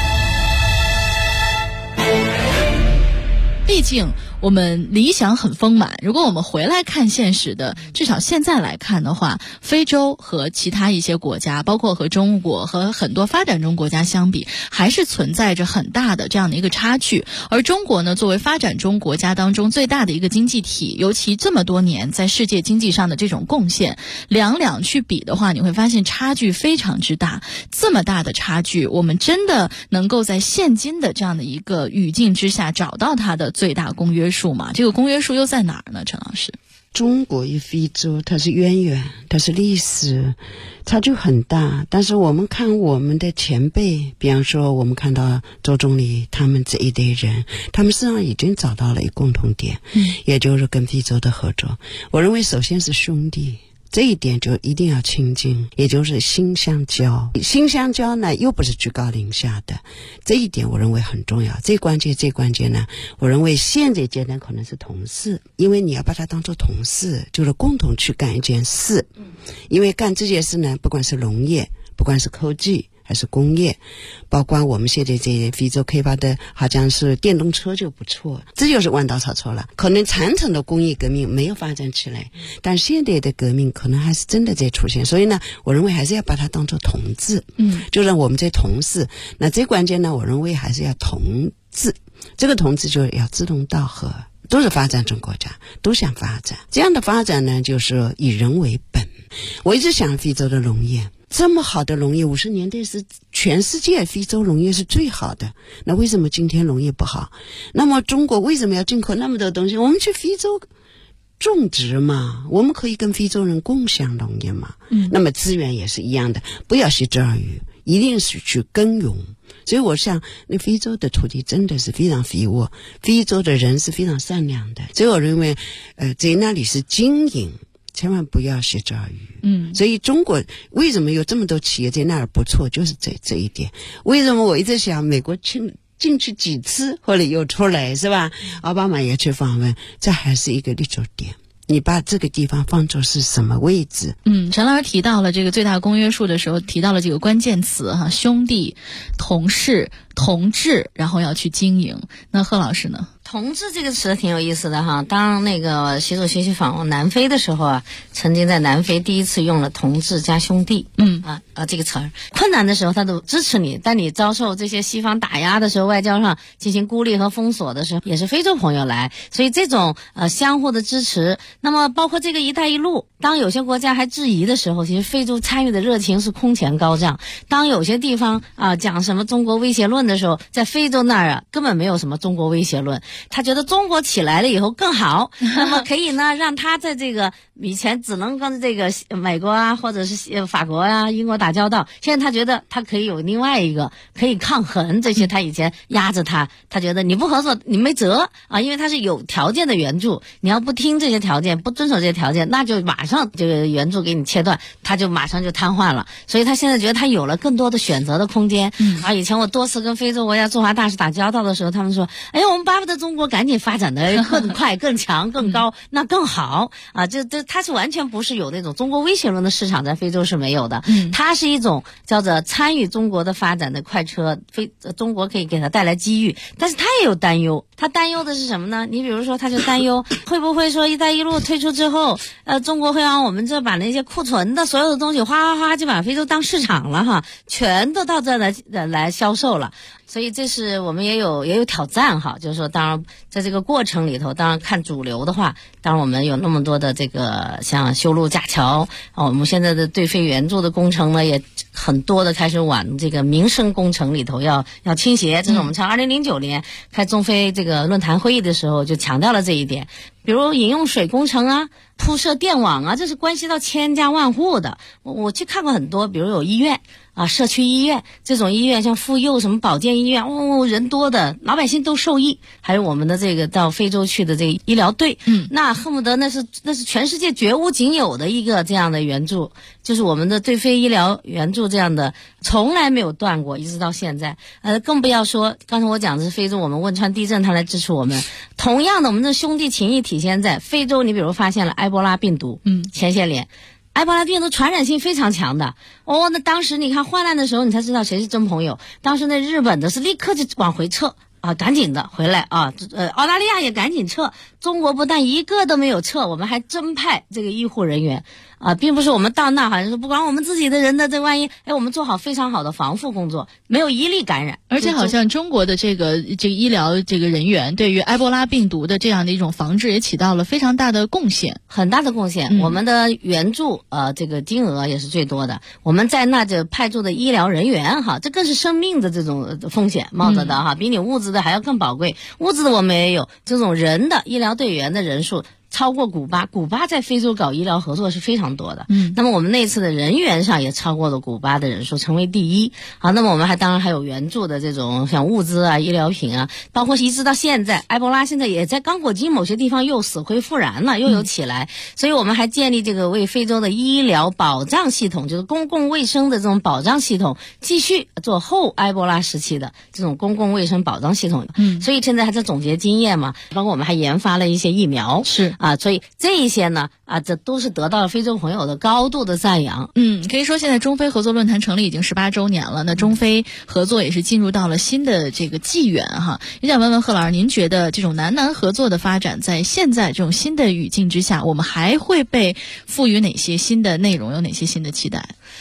毕竟我们理想很丰满，如果我们回来看现实的，至少现在来看的话，非洲和其他一些国家，包括和中国和很多发展中国家相比，还是存在着很大的这样的一个差距。而中国呢，作为发展中国家当中最大的一个经济体，尤其这么多年在世界经济上的这种贡献，两去比的话，你会发现差距非常之大。这么大的差距，我们真的能够在现今的这样的一个语境之下找到它的最大公约数吗？这个公约数又在哪儿呢？陈老师， 中国与非洲它是渊源，它是历史，差距很大。但是我们看我们的前辈，比方说我们看到周总理他们这一代人，他们实际上已经找到了一个共同点，也就是跟非洲的合作。我认为首先是兄弟，这一点就一定要亲近，也就是心相交。心相交呢，又不是居高临下的，这一点我认为很重要。最关键呢，我认为现在阶段可能是同事，因为你要把它当作同事，就是共同去干一件事。因为干这件事呢，不管是农业，不管是科技还是工业，包括我们现在在非洲开发的好像是电动车就不错，这就是弯道超车了。可能传统的工业革命没有发展起来，但现在的革命可能还是真的在出现。所以呢，我认为还是要把它当作同志，就让我们在同事。那最关键呢，我认为还是要同志，这个同志就要志同道合，都是发展中国家，都想发展。这样的发展呢，就是以人为本。我一直想非洲的农业，这么好的农业，50年代是全世界非洲农业是最好的，那为什么今天农业不好？那么中国为什么要进口那么多东西？我们去非洲种植嘛，我们可以跟非洲人共享农业嘛。那么资源也是一样的，不要洗之而渔，一定是去耕耘。所以我想那非洲的土地真的是非常肥沃，非洲的人是非常善良的，所以我认为在那里是经营，千万不要洗之而渔。所以中国为什么有这么多企业在那儿不错，就是这一点。为什么我一直想美国进去几次后来又出来，是吧？奥巴马也去访问，这还是一个立足点。你把这个地方放作是什么位置？ 陈老师提到了这个最大公约数的时候，提到了几个关键词哈，兄弟、同事、同志，然后要去经营。那贺老师呢？ 同志这个词挺有意思的哈。当那个习主席去访问南非的时候啊，曾经在南非第一次用了同志加兄弟，这个词儿。困难的时候他都支持你，但你遭受这些西方打压的时候，外交上进行孤立和封锁的时候，也是非洲朋友来，所以这种相互的支持。那么包括这个一带一路，当有些国家还质疑的时候，其实非洲参与的热情是空前高涨。当有些地方讲什么中国威胁论的时候，在非洲那儿根本没有什么中国威胁论，他觉得中国起来了以后更好，那么可以呢让他在这个以前只能跟这个美国啊或者是法国啊英国打交道，现在他觉得他可以有另外一个可以抗衡这些他以前压着他觉得你不合作你没辙啊，因为他是有条件的援助，你要不听这些条件，不遵守这些条件，那就马上这个援助给你切断，他就马上就瘫痪了。所以他现在觉得他有了更多的选择的空间。以前我多次跟非洲国家驻华大使打交道的时候，他们说哎呀，我们巴不得中国赶紧发展的更快更强更高那更好啊，这它是完全不是有那种中国威胁论的市场，在非洲是没有的。它是一种叫做参与中国的发展的快车，中国可以给它带来机遇，但是它也有担忧。它担忧的是什么呢？你比如说他就担忧会不会说一带一路推出之后中国会让我们这把那些库存的所有的东西哗哗哗就把非洲当市场了哈，全都到这来销售了。所以这是我们也有挑战哈，就是说当然在这个过程里头，当然看主流的话，当然我们有那么多的这个像修路架桥我们现在的对非援助的工程呢也很多的开始往这个民生工程里头要倾斜，这是我们从2009年开中非这个论坛会议的时候就强调了这一点。比如饮用水工程啊，铺设电网啊，这是关系到千家万户的。我去看过很多，比如有医院社区医院，这种医院像妇幼什么保健医院人多的，老百姓都受益。还有我们的这个到非洲去的这个医疗队，那恨不得那是全世界绝无仅有的一个这样的援助，就是我们的对非医疗援助这样的从来没有断过，一直到现在。更不要说刚才我讲的是非洲，我们汶川地震他来支持我们，同样的我们的兄弟情谊体现在非洲。你比如发现了埃博拉病毒，前些年埃博拉病毒传染性非常强的那当时你看患难的时候你才知道谁是真朋友。当时那日本的是立刻就往回撤赶紧的回来澳大利亚也赶紧撤，中国不但一个都没有撤，我们还增派这个医护人员并不是我们到那好像是不管我们自己的人的，这万一我们做好非常好的防护工作，没有一例感染。 而且好像中国的这个医疗这个人员对于埃博拉病毒的这样的一种防治也起到了非常大的贡献， 很大的贡献。我们的援助这个金额也是最多的，我们在那就派驻的医疗人员这更是生命的这种风险冒着的比你物质的还要更宝贵。物质的我们也有，这种人的医疗队员的人数超过古巴在非洲搞医疗合作是非常多的。那么我们那次的人员上也超过了古巴的人数，成为第一。那么我们当然还有援助的这种像物资医疗品包括一直到现在，埃博拉现在也在刚果金某些地方又死灰复燃了，又有起来。所以我们还建立这个为非洲的医疗保障系统，就是公共卫生的这种保障系统，继续做后埃博拉时期的这种公共卫生保障系统。所以现在还在总结经验嘛，包括我们还研发了一些疫苗。 是所以这一些呢这都是得到了非洲朋友的高度的赞扬。 可以说现在中非合作论坛成立已经18周年了，那中非合作也是进入到了新的这个纪元也想问问贺老师，您觉得这种南合作的发展在现在这种新的语境之下，我们还会被赋予哪些新的内容，有哪些新的期待？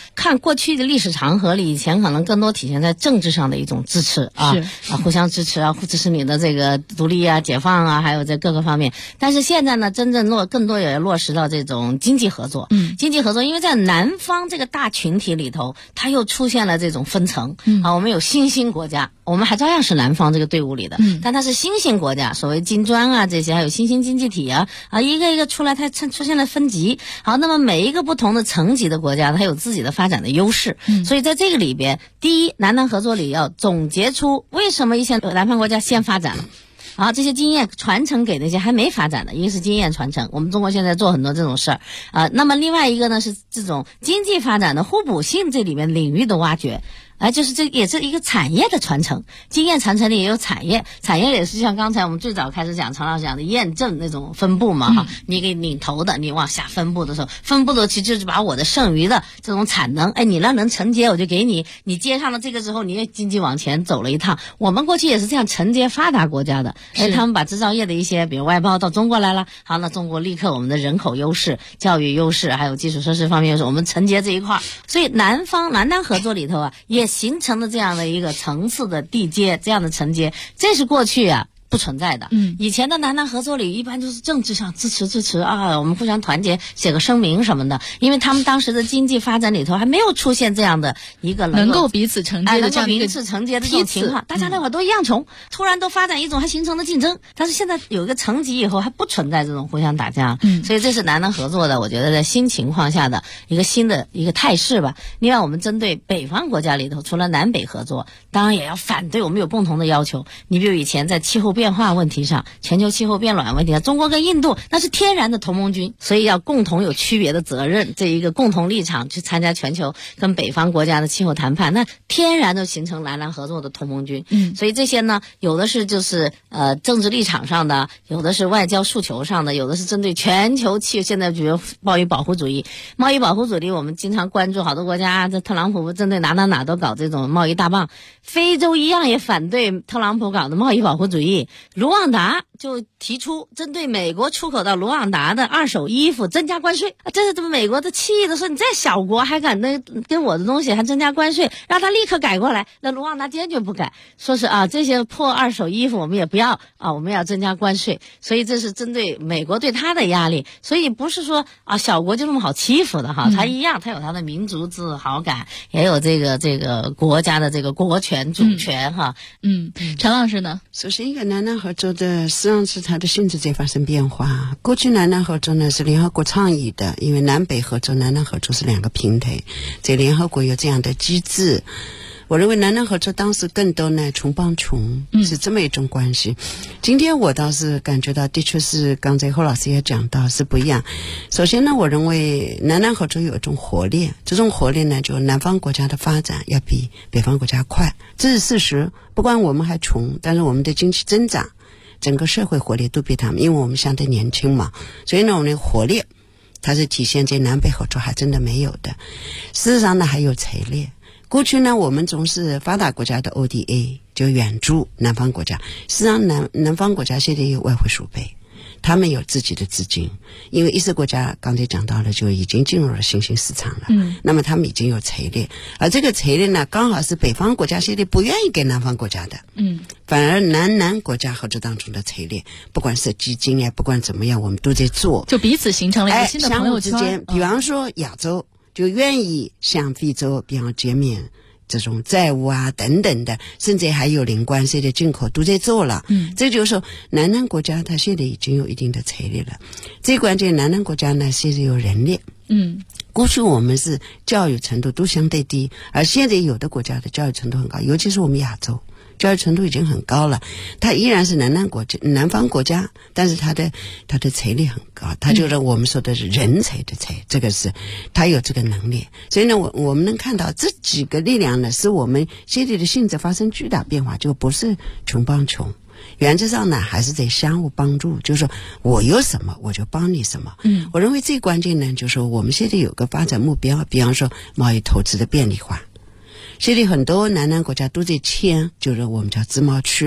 看过去的历史长河里，以前可能更多体现在政治上的一种支持互相支持支持你的这个独立解放还有在各个方面。但是现在呢，真正更多也落实到这种经济合作。经济合作，因为在南方这个大群体里头，它又出现了这种分层。我们有新兴国家，我们还照样是南方这个队伍里的，但它是新兴国家，所谓金砖这些，还有新兴经济体一个一个出来，它出现了分级。好，那么每一个不同的层级的国家，它有自己的发展的优势。所以在这个里边，第一，南南合作里要总结出为什么一些南方国家先发展了。这些经验传承给那些还没发展的，一个是经验传承，我们中国现在做很多这种事儿那么另外一个呢是这种经济发展的互补性，这里面领域的挖掘。就是这也是一个产业的传承，经验传承里也有产业也是像刚才我们最早开始讲常老师讲的验证那种分布嘛你给领头的，你往下分布的时候，分布的其实就是把我的剩余的这种产能，你那能承接我就给你，你接上了这个之后，你也经济往前走了一趟。我们过去也是这样承接发达国家的，他们把制造业的一些比如外包到中国来了，好，那中国立刻我们的人口优势、教育优势还有基础设施方面优势，我们承接这一块。所以南南合作里头也形成了这样的一个层次的递接，这样的承接，这是过去不存在的。以前的南南合作里一般就是政治上支持我们互相团结，写个声明什么的，因为他们当时的经济发展里头还没有出现这样的一个能够彼此承接的这样一个这种情况，大家那会儿都一样穷，突然都发展一种还形成了竞争，但是现在有一个层级以后还不存在这种互相打架所以这是南南合作的，我觉得在新情况下的一个新的一个态势吧。另外我们针对北方国家里头，除了南北合作，当然也要反对，我们有共同的要求。你比如以前在气候变化问题上，全球气候变暖问题上，中国跟印度那是天然的同盟军，所以要共同有区别的责任，这一个共同立场去参加全球跟北方国家的气候谈判，那天然的形成南南合作的同盟军。所以这些呢，有的是就是政治立场上的，有的是外交诉求上的，有的是针对全球现在比如贸易保护主义我们经常关注好多国家，这特朗普针对哪都搞这种贸易大棒，非洲一样也反对特朗普搞的贸易保护主义。卢旺达就提出针对美国出口到卢旺达的二手衣服增加关税，这是怎么美国的气的说，你在小国还敢跟我的东西还增加关税，让他立刻改过来。那卢旺达坚决不改，说是这些破二手衣服我们也不要我们要增加关税。所以这是针对美国对他的压力，所以不是说小国就那么好欺负的他一样，他有他的民族自豪感，也有这个国家的这个国权主权陈老师呢？ 首先一个南南合作的实际上是它的性质在发生变化。过去南南合作呢是联合国倡议的，因为南北合作南南合作是两个平台，在联合国有这样的机制。我认为南南合作当时更多呢穷帮穷是这么一种关系。今天我倒是感觉到的确是刚才侯老师也讲到是不一样。首先呢，我认为南南合作有一种活力，这种活力呢就南方国家的发展要比北方国家快，这是事实。不管我们还穷，但是我们的经济增长整个社会活力都比他们，因为我们相对年轻嘛，所以呢我们的活力它是体现在南北合作还真的没有的。事实上呢还有财力，过去呢我们总是发达国家的 ODA 就援助南方国家，实际上南方国家现在有外汇储备，他们有自己的资金，因为一些国家刚才讲到了就已经进入了新兴市场了那么他们已经有财力，而这个财力呢刚好是北方国家现在不愿意给南方国家的反而南国家合作当中的财力，不管是基金不管怎么样我们都在做， 就彼此形成了一个新的朋友圈。 相互之间比方说亚洲就愿意向非洲比方减免这种债务等等的，甚至还有零关税的进口都在做了这就是说南南国家它现在已经有一定的财力了。最关键南南国家呢现在有人力过去我们是教育程度都相对低，而现在有的国家的教育程度很高，尤其是我们亚洲教育程度已经很高了，它依然是南方国家，但是它的财力很高，它就是我们说的是人才的才，这个是它有这个能力。所以呢我们能看到这几个力量呢使我们现在的性质发生巨大变化，就不是穷帮穷，原则上呢还是在相互帮助，就是说我有什么我就帮你什么我认为最关键呢就是说我们现在有个发展目标，比方说贸易投资的便利化，现在很多南国家都在签就是我们叫自贸区了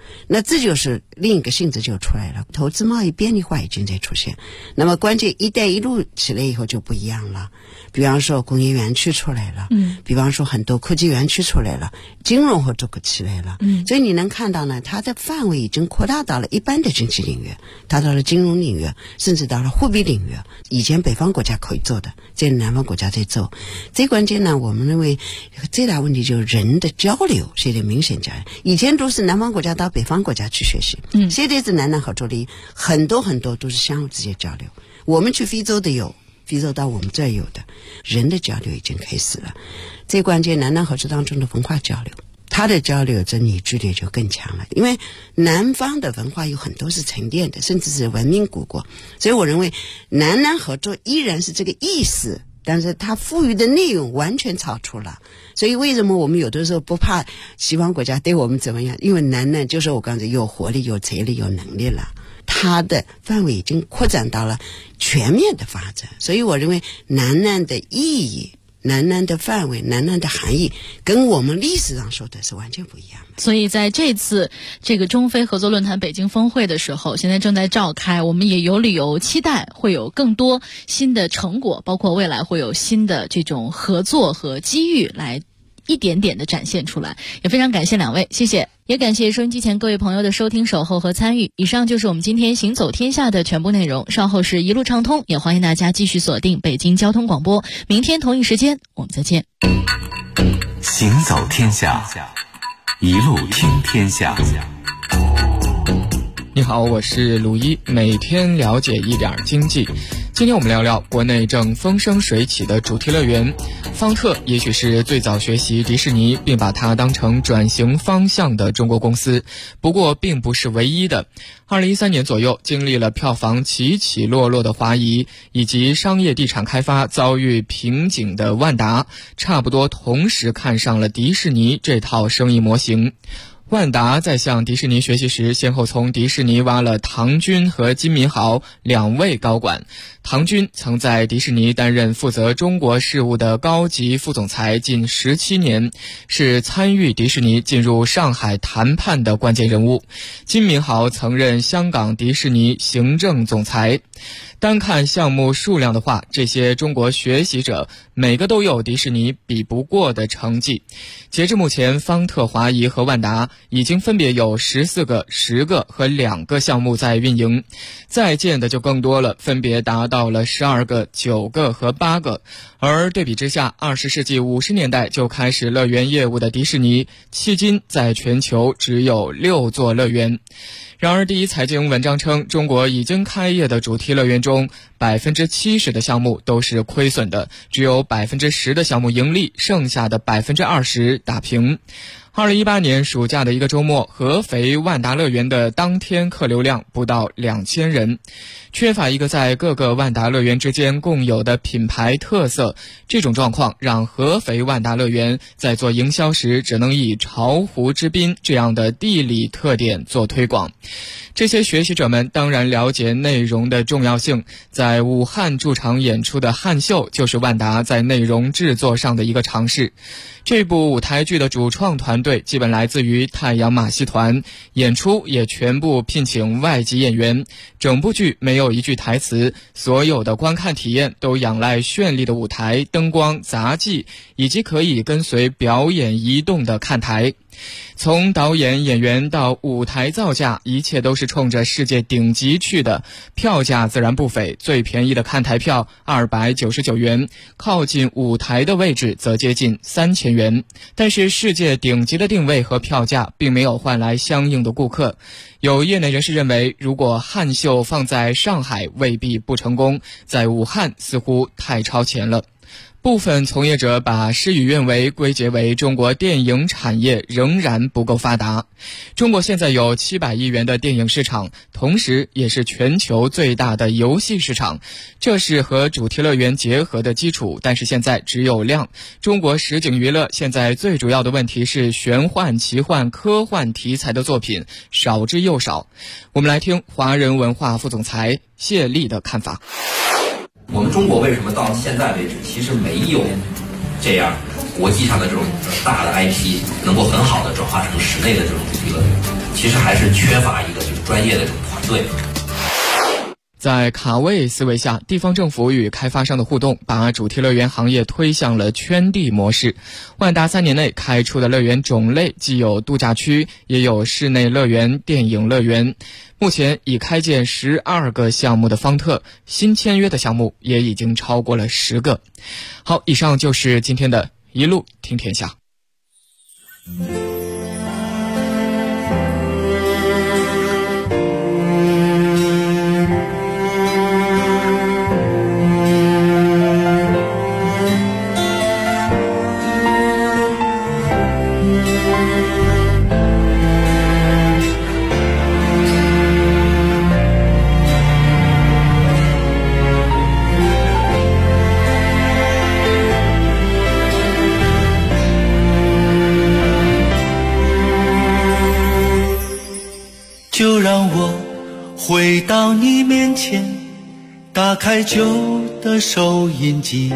那这就是另一个性质就出来了，投资贸易便利化已经在出现。那么关键一带一路起来以后就不一样了，比方说工业园区出来了，比方说很多科技园区出来了，金融合作起来了，所以你能看到呢，它的范围已经扩大到了一般的经济领域，达到了金融领域，甚至到了货币领域。以前北方国家可以做的，在南方国家在做。最关键呢，我们认为最大问题就是人的交流，现在明显加强。以前都是南方国家到北方国家去学习，现在是南南合作里很多都是相互之间交流。我们去非洲的有，非洲到我们这儿有的，人的交流已经开始了。最关键，南南合作当中的文化交流，它的交流这凝聚力就更强了，因为南方的文化有很多是沉淀的，甚至是文明古国，所以我认为南南合作依然是这个意思，但是它赋予的内容完全超出了。所以为什么我们有的时候不怕西方国家对我们怎么样？因为南南就是我刚才有活力、有财力、有能力了，它的范围已经扩展到了全面的发展。所以我认为南南的意义、南南的范围、南南的含义跟我们历史上说的是完全不一样的。 所以在这次这个中非合作论坛北京峰会的时候，现在正在召开，我们也有理由期待会有更多新的成果，包括未来会有新的这种合作和机遇来一点点的展现出来。也非常感谢两位，谢谢。也感谢收音机前各位朋友的收听、守候和参与。以上就是我们今天行走天下的全部内容，稍后是一路畅通，也欢迎大家继续锁定北京交通广播，明天同一时间我们再见。 行走天下，一路听天下。 你好，我是鲁一，每天了解一点经济。今天我们聊聊国内正风生水起的主题乐园。方特也许是最早学习迪士尼并把它当成转型方向的中国公司，不过并不是唯一的。2013年左右，经历了票房起起落落的华谊以及商业地产开发遭遇瓶颈的万达，差不多同时看上了迪士尼这套生意模型。万达在向迪士尼学习时，先后从迪士尼挖了唐军和金敏豪两位高管。唐军曾在迪士尼担任负责中国事务的高级副总裁近17年，是参与迪士尼进入上海谈判的关键人物。金敏豪曾任香港迪士尼行政总裁。单看项目数量的话，这些中国学习者每个都有迪士尼比不过的成绩。截至目前，方特、华谊和万达已经分别有14个、10个和2个项目在运营，在建的就更多了，分别达到了12个、9个和8个。而对比之下，20世纪50年代就开始乐园业务的迪士尼，迄今在全球只有6座乐园。然而，第一财经文章称，中国已经开业的主题乐园中，70%的项目都是亏损的，只有10%的项目盈利，剩下的20%打平。2018年暑假的一个周末，合肥万达乐园的当天客流量不到2000人。缺乏一个在各个万达乐园之间共有的品牌特色，这种状况让合肥万达乐园在做营销时只能以巢湖之滨这样的地理特点做推广。这些学习者们当然了解内容的重要性，在武汉驻场演出的汉秀就是万达在内容制作上的一个尝试。这部舞台剧的主创团队基本来自于太阳马戏团，演出也全部聘请外籍演员，整部剧没有一句台词，所有的观看体验都仰赖绚丽的舞台、灯光、杂技以及可以跟随表演移动的看台。从导演、演员到舞台造价，一切都是冲着世界顶级去的，票价自然不菲，最便宜的看台票299元，靠近舞台的位置则接近3000元。但是世界顶级的定位和票价并没有换来相应的顾客。有业内人士认为，如果汉秀放在上海未必不成功，在武汉似乎太超前了。部分从业者把事与愿违归结为中国电影产业仍然不够发达。中国现在有700亿元的电影市场，同时也是全球最大的游戏市场，这是和主题乐园结合的基础，但是现在只有量。中国实景娱乐现在最主要的问题是玄幻、奇幻、科幻题材的作品少之又少。我们来听华人文化副总裁谢丽的看法。 我们中国为什么到现在为止其实没有这样国际上的这种大的 IP 能够很好的转化成室内的这种主题乐园，其实还是缺乏一个就是专业的这种团队。 在卡位思维下，地方政府与开发商的互动，把主题乐园行业推向了圈地模式。万达3年内开出的乐园种类既有度假区，也有室内乐园、电影乐园。目前已开建12个项目的方特，新签约的项目也已经超过了10个。好，以上就是今天的一路听天下。 就让我回到你面前，打开旧的收音机，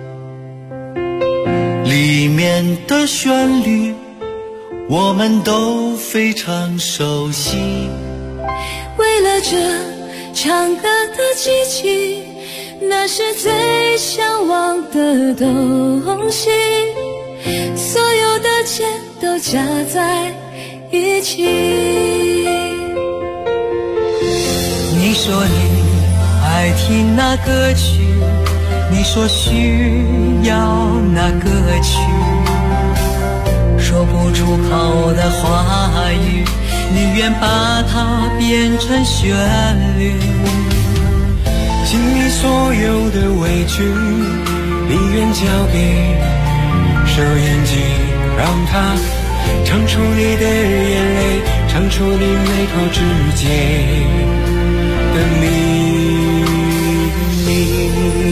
里面的旋律我们都非常熟悉。 为了这唱歌的机器，那是最向往的东西，所有的钱都加在一起。 你说你爱听那歌曲，你说需要那歌曲，说不出口的话语，你愿把它变成旋律。心里所有的委屈，你愿交给收音机，让它唱出你的眼泪，唱出你眉头之间的秘密。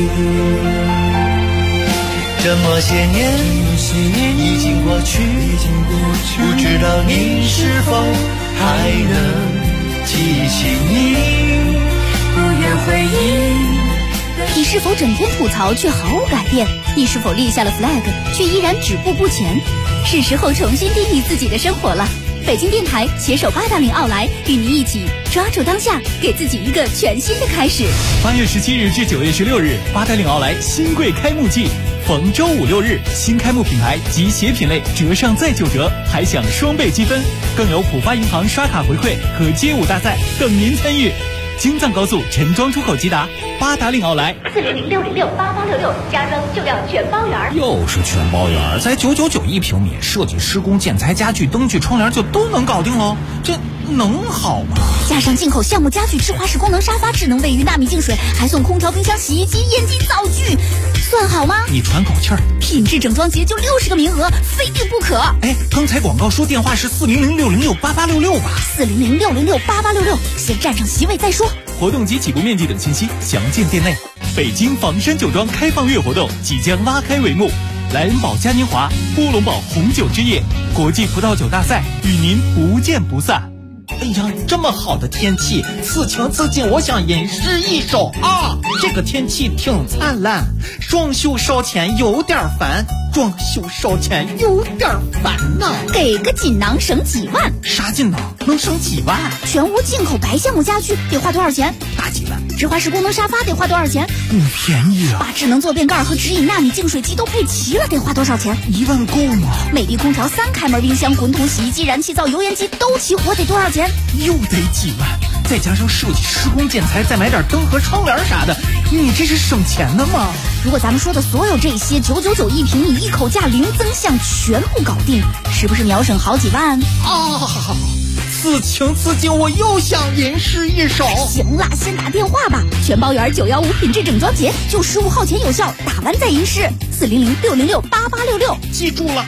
这么些年已经过去，不知道你是否还能记起你不愿回忆。 你是否整天吐槽却毫无改变？你是否立下了 flag 却依然止步不前？是时候重新定义自己的生活了。北京电台携手880奥莱，与您一起抓住当下，给自己一个全新的开始。 8月17日至9月16日，880奥莱新贵开幕季，逢周5、6日，新开幕品牌及鞋品类折上再9折，还享双倍积分，更有浦发银行刷卡回馈和街舞大赛等您参与。京藏高速陈庄出口直达880奥莱 400-606-8866，加装就要全包圆。 又是全包圆，才999一平米，设计、施工、建材、家具、灯具、窗帘就都能搞定喽，这能好吗？ 加上进口项目家具、智华式功能沙发、智能卫浴、纳米净水，还送空调、冰箱、洗衣机、烟机、灶具，算好吗？ 你喘口气儿。 品质整装节就60个名额，非订不可。 哎，刚才广告说电话是400-606-8866吧 400-606-8866，先占上席位再说。 活动及起步面积等信息详见店内。北京房山酒庄开放月活动即将拉开帷幕，莱恩堡嘉年华、波龙堡红酒之夜、国际葡萄酒大赛与您不见不散。 哎呀，这么好的天气，此情此景，我想吟诗一首啊！这个天气挺灿烂，装修烧钱有点烦，装修烧钱有点烦呐。 给个锦囊省几万？ 啥锦囊能省几万？ 全屋进口白橡木家具得花多少钱？ 大几万。 直华式功能沙发得花多少钱？ 不便宜啊。 把智能坐便盖和直饮纳米净水机都配齐了，得花多少钱 ？1万够吗？ 美的空调、3开门冰箱、滚筒洗衣机、燃气灶、油烟机都齐活，得多少钱？ 又得几万，再加上设计、施工、建材，再买点灯和窗帘啥的，你这是省钱的吗？ 如果咱们说的所有这些999一平米，一口价零增项，全部搞定，是不是秒省好几万啊？此情此景，我又想吟诗一首。 行了，先打电话吧。全包圆915品质整装节，就15号前有效，打完再吟诗。400-606-8866， 记住了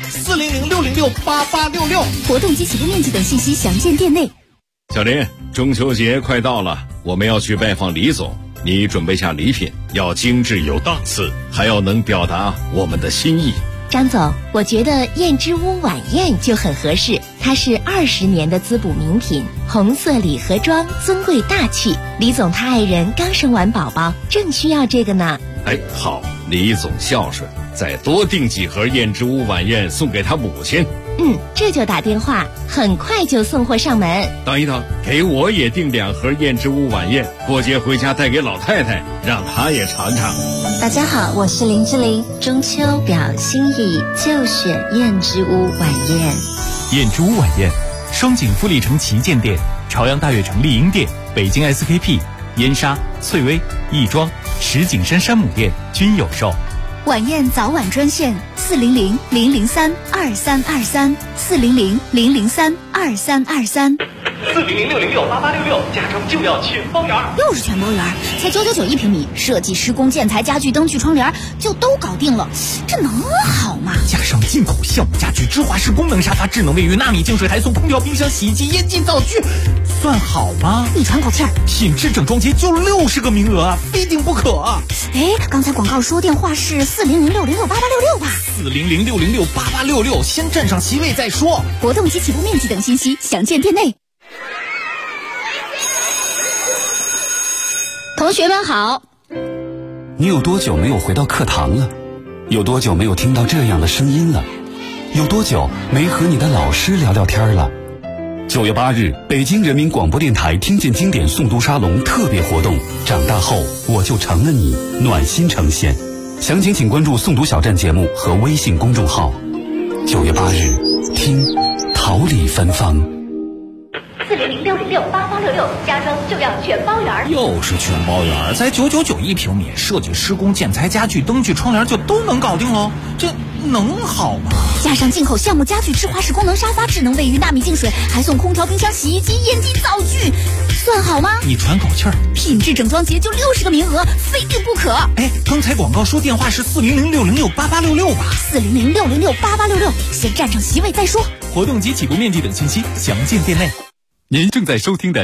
，400-606-8866。 活动及起步面积等信息详见店内。 小林，中秋节快到了，我们要去拜访李总，你准备下礼品，要精致有档次，还要能表达我们的心意。 张总，我觉得燕之屋晚宴就很合适，它是20年的滋补名品，红色礼盒装，尊贵大气。李总他爱人刚生完宝宝，正需要这个呢。 哎，好， 李总孝顺，再多订几盒燕之屋晚宴送给他母亲。 这就打电话，很快就送货上门。 等一等，给我也订2盒燕之屋晚宴，过节回家带给老太太，让她也尝尝。 大家好，我是林志玲，中秋表心意就选燕之屋晚宴。 燕之屋晚宴，双井富力城旗舰店、朝阳大悦城丽婴店、北京 SKP、燕莎、翠微、亦庄、石景山山姆店均有售。 晚宴早晚专线400-003-2323 400-003-2323。 400-606-8866，家装就要全包圆。 又是全包圆，才999一平米，设计、施工、建材、家具、灯具、窗帘就都搞定了，这能好吗？ 加上进口橡木家具、芝华士功能沙发、智能卫浴、纳米净水，还送空调、冰箱、洗衣机、烟机、灶具，算好吗？ 你喘口气儿， 品质整装节就60个名额啊，非订不可啊！ 刚才广告说电话是400-606-8866吧 ？400-606-8866，先占上席位再说。 活动及起步面积等信息详见店内。同学们好。 你有多久没有回到课堂了？有多久没有听到这样的声音了？有多久没和你的老师聊聊天了？9月8日，北京人民广播电台听见经典诵读沙龙特别活动，长大后我就成了你，暖心呈现。详情请关注诵读小站节目和微信公众号。9月8日，听桃李芬芳。 400-606-8866，家装就要全包圆。 又是全包圆，才999一平米，设计、施工、建材、家具、灯具、窗帘就都能搞定喽，这能好吗？ 加上进口橡木家具、芝华士功能沙发、智能卫浴、纳米净水，还送空调、冰箱、洗衣机、烟机、灶具，算好吗？ 你喘口气儿， 品质整装节就60个名额，非订不可。 刚才广告说电话是400-606-8866吧 400-606-8866，先占上席位再说。 活动及起步面积等信息详见店内。 您正在收听的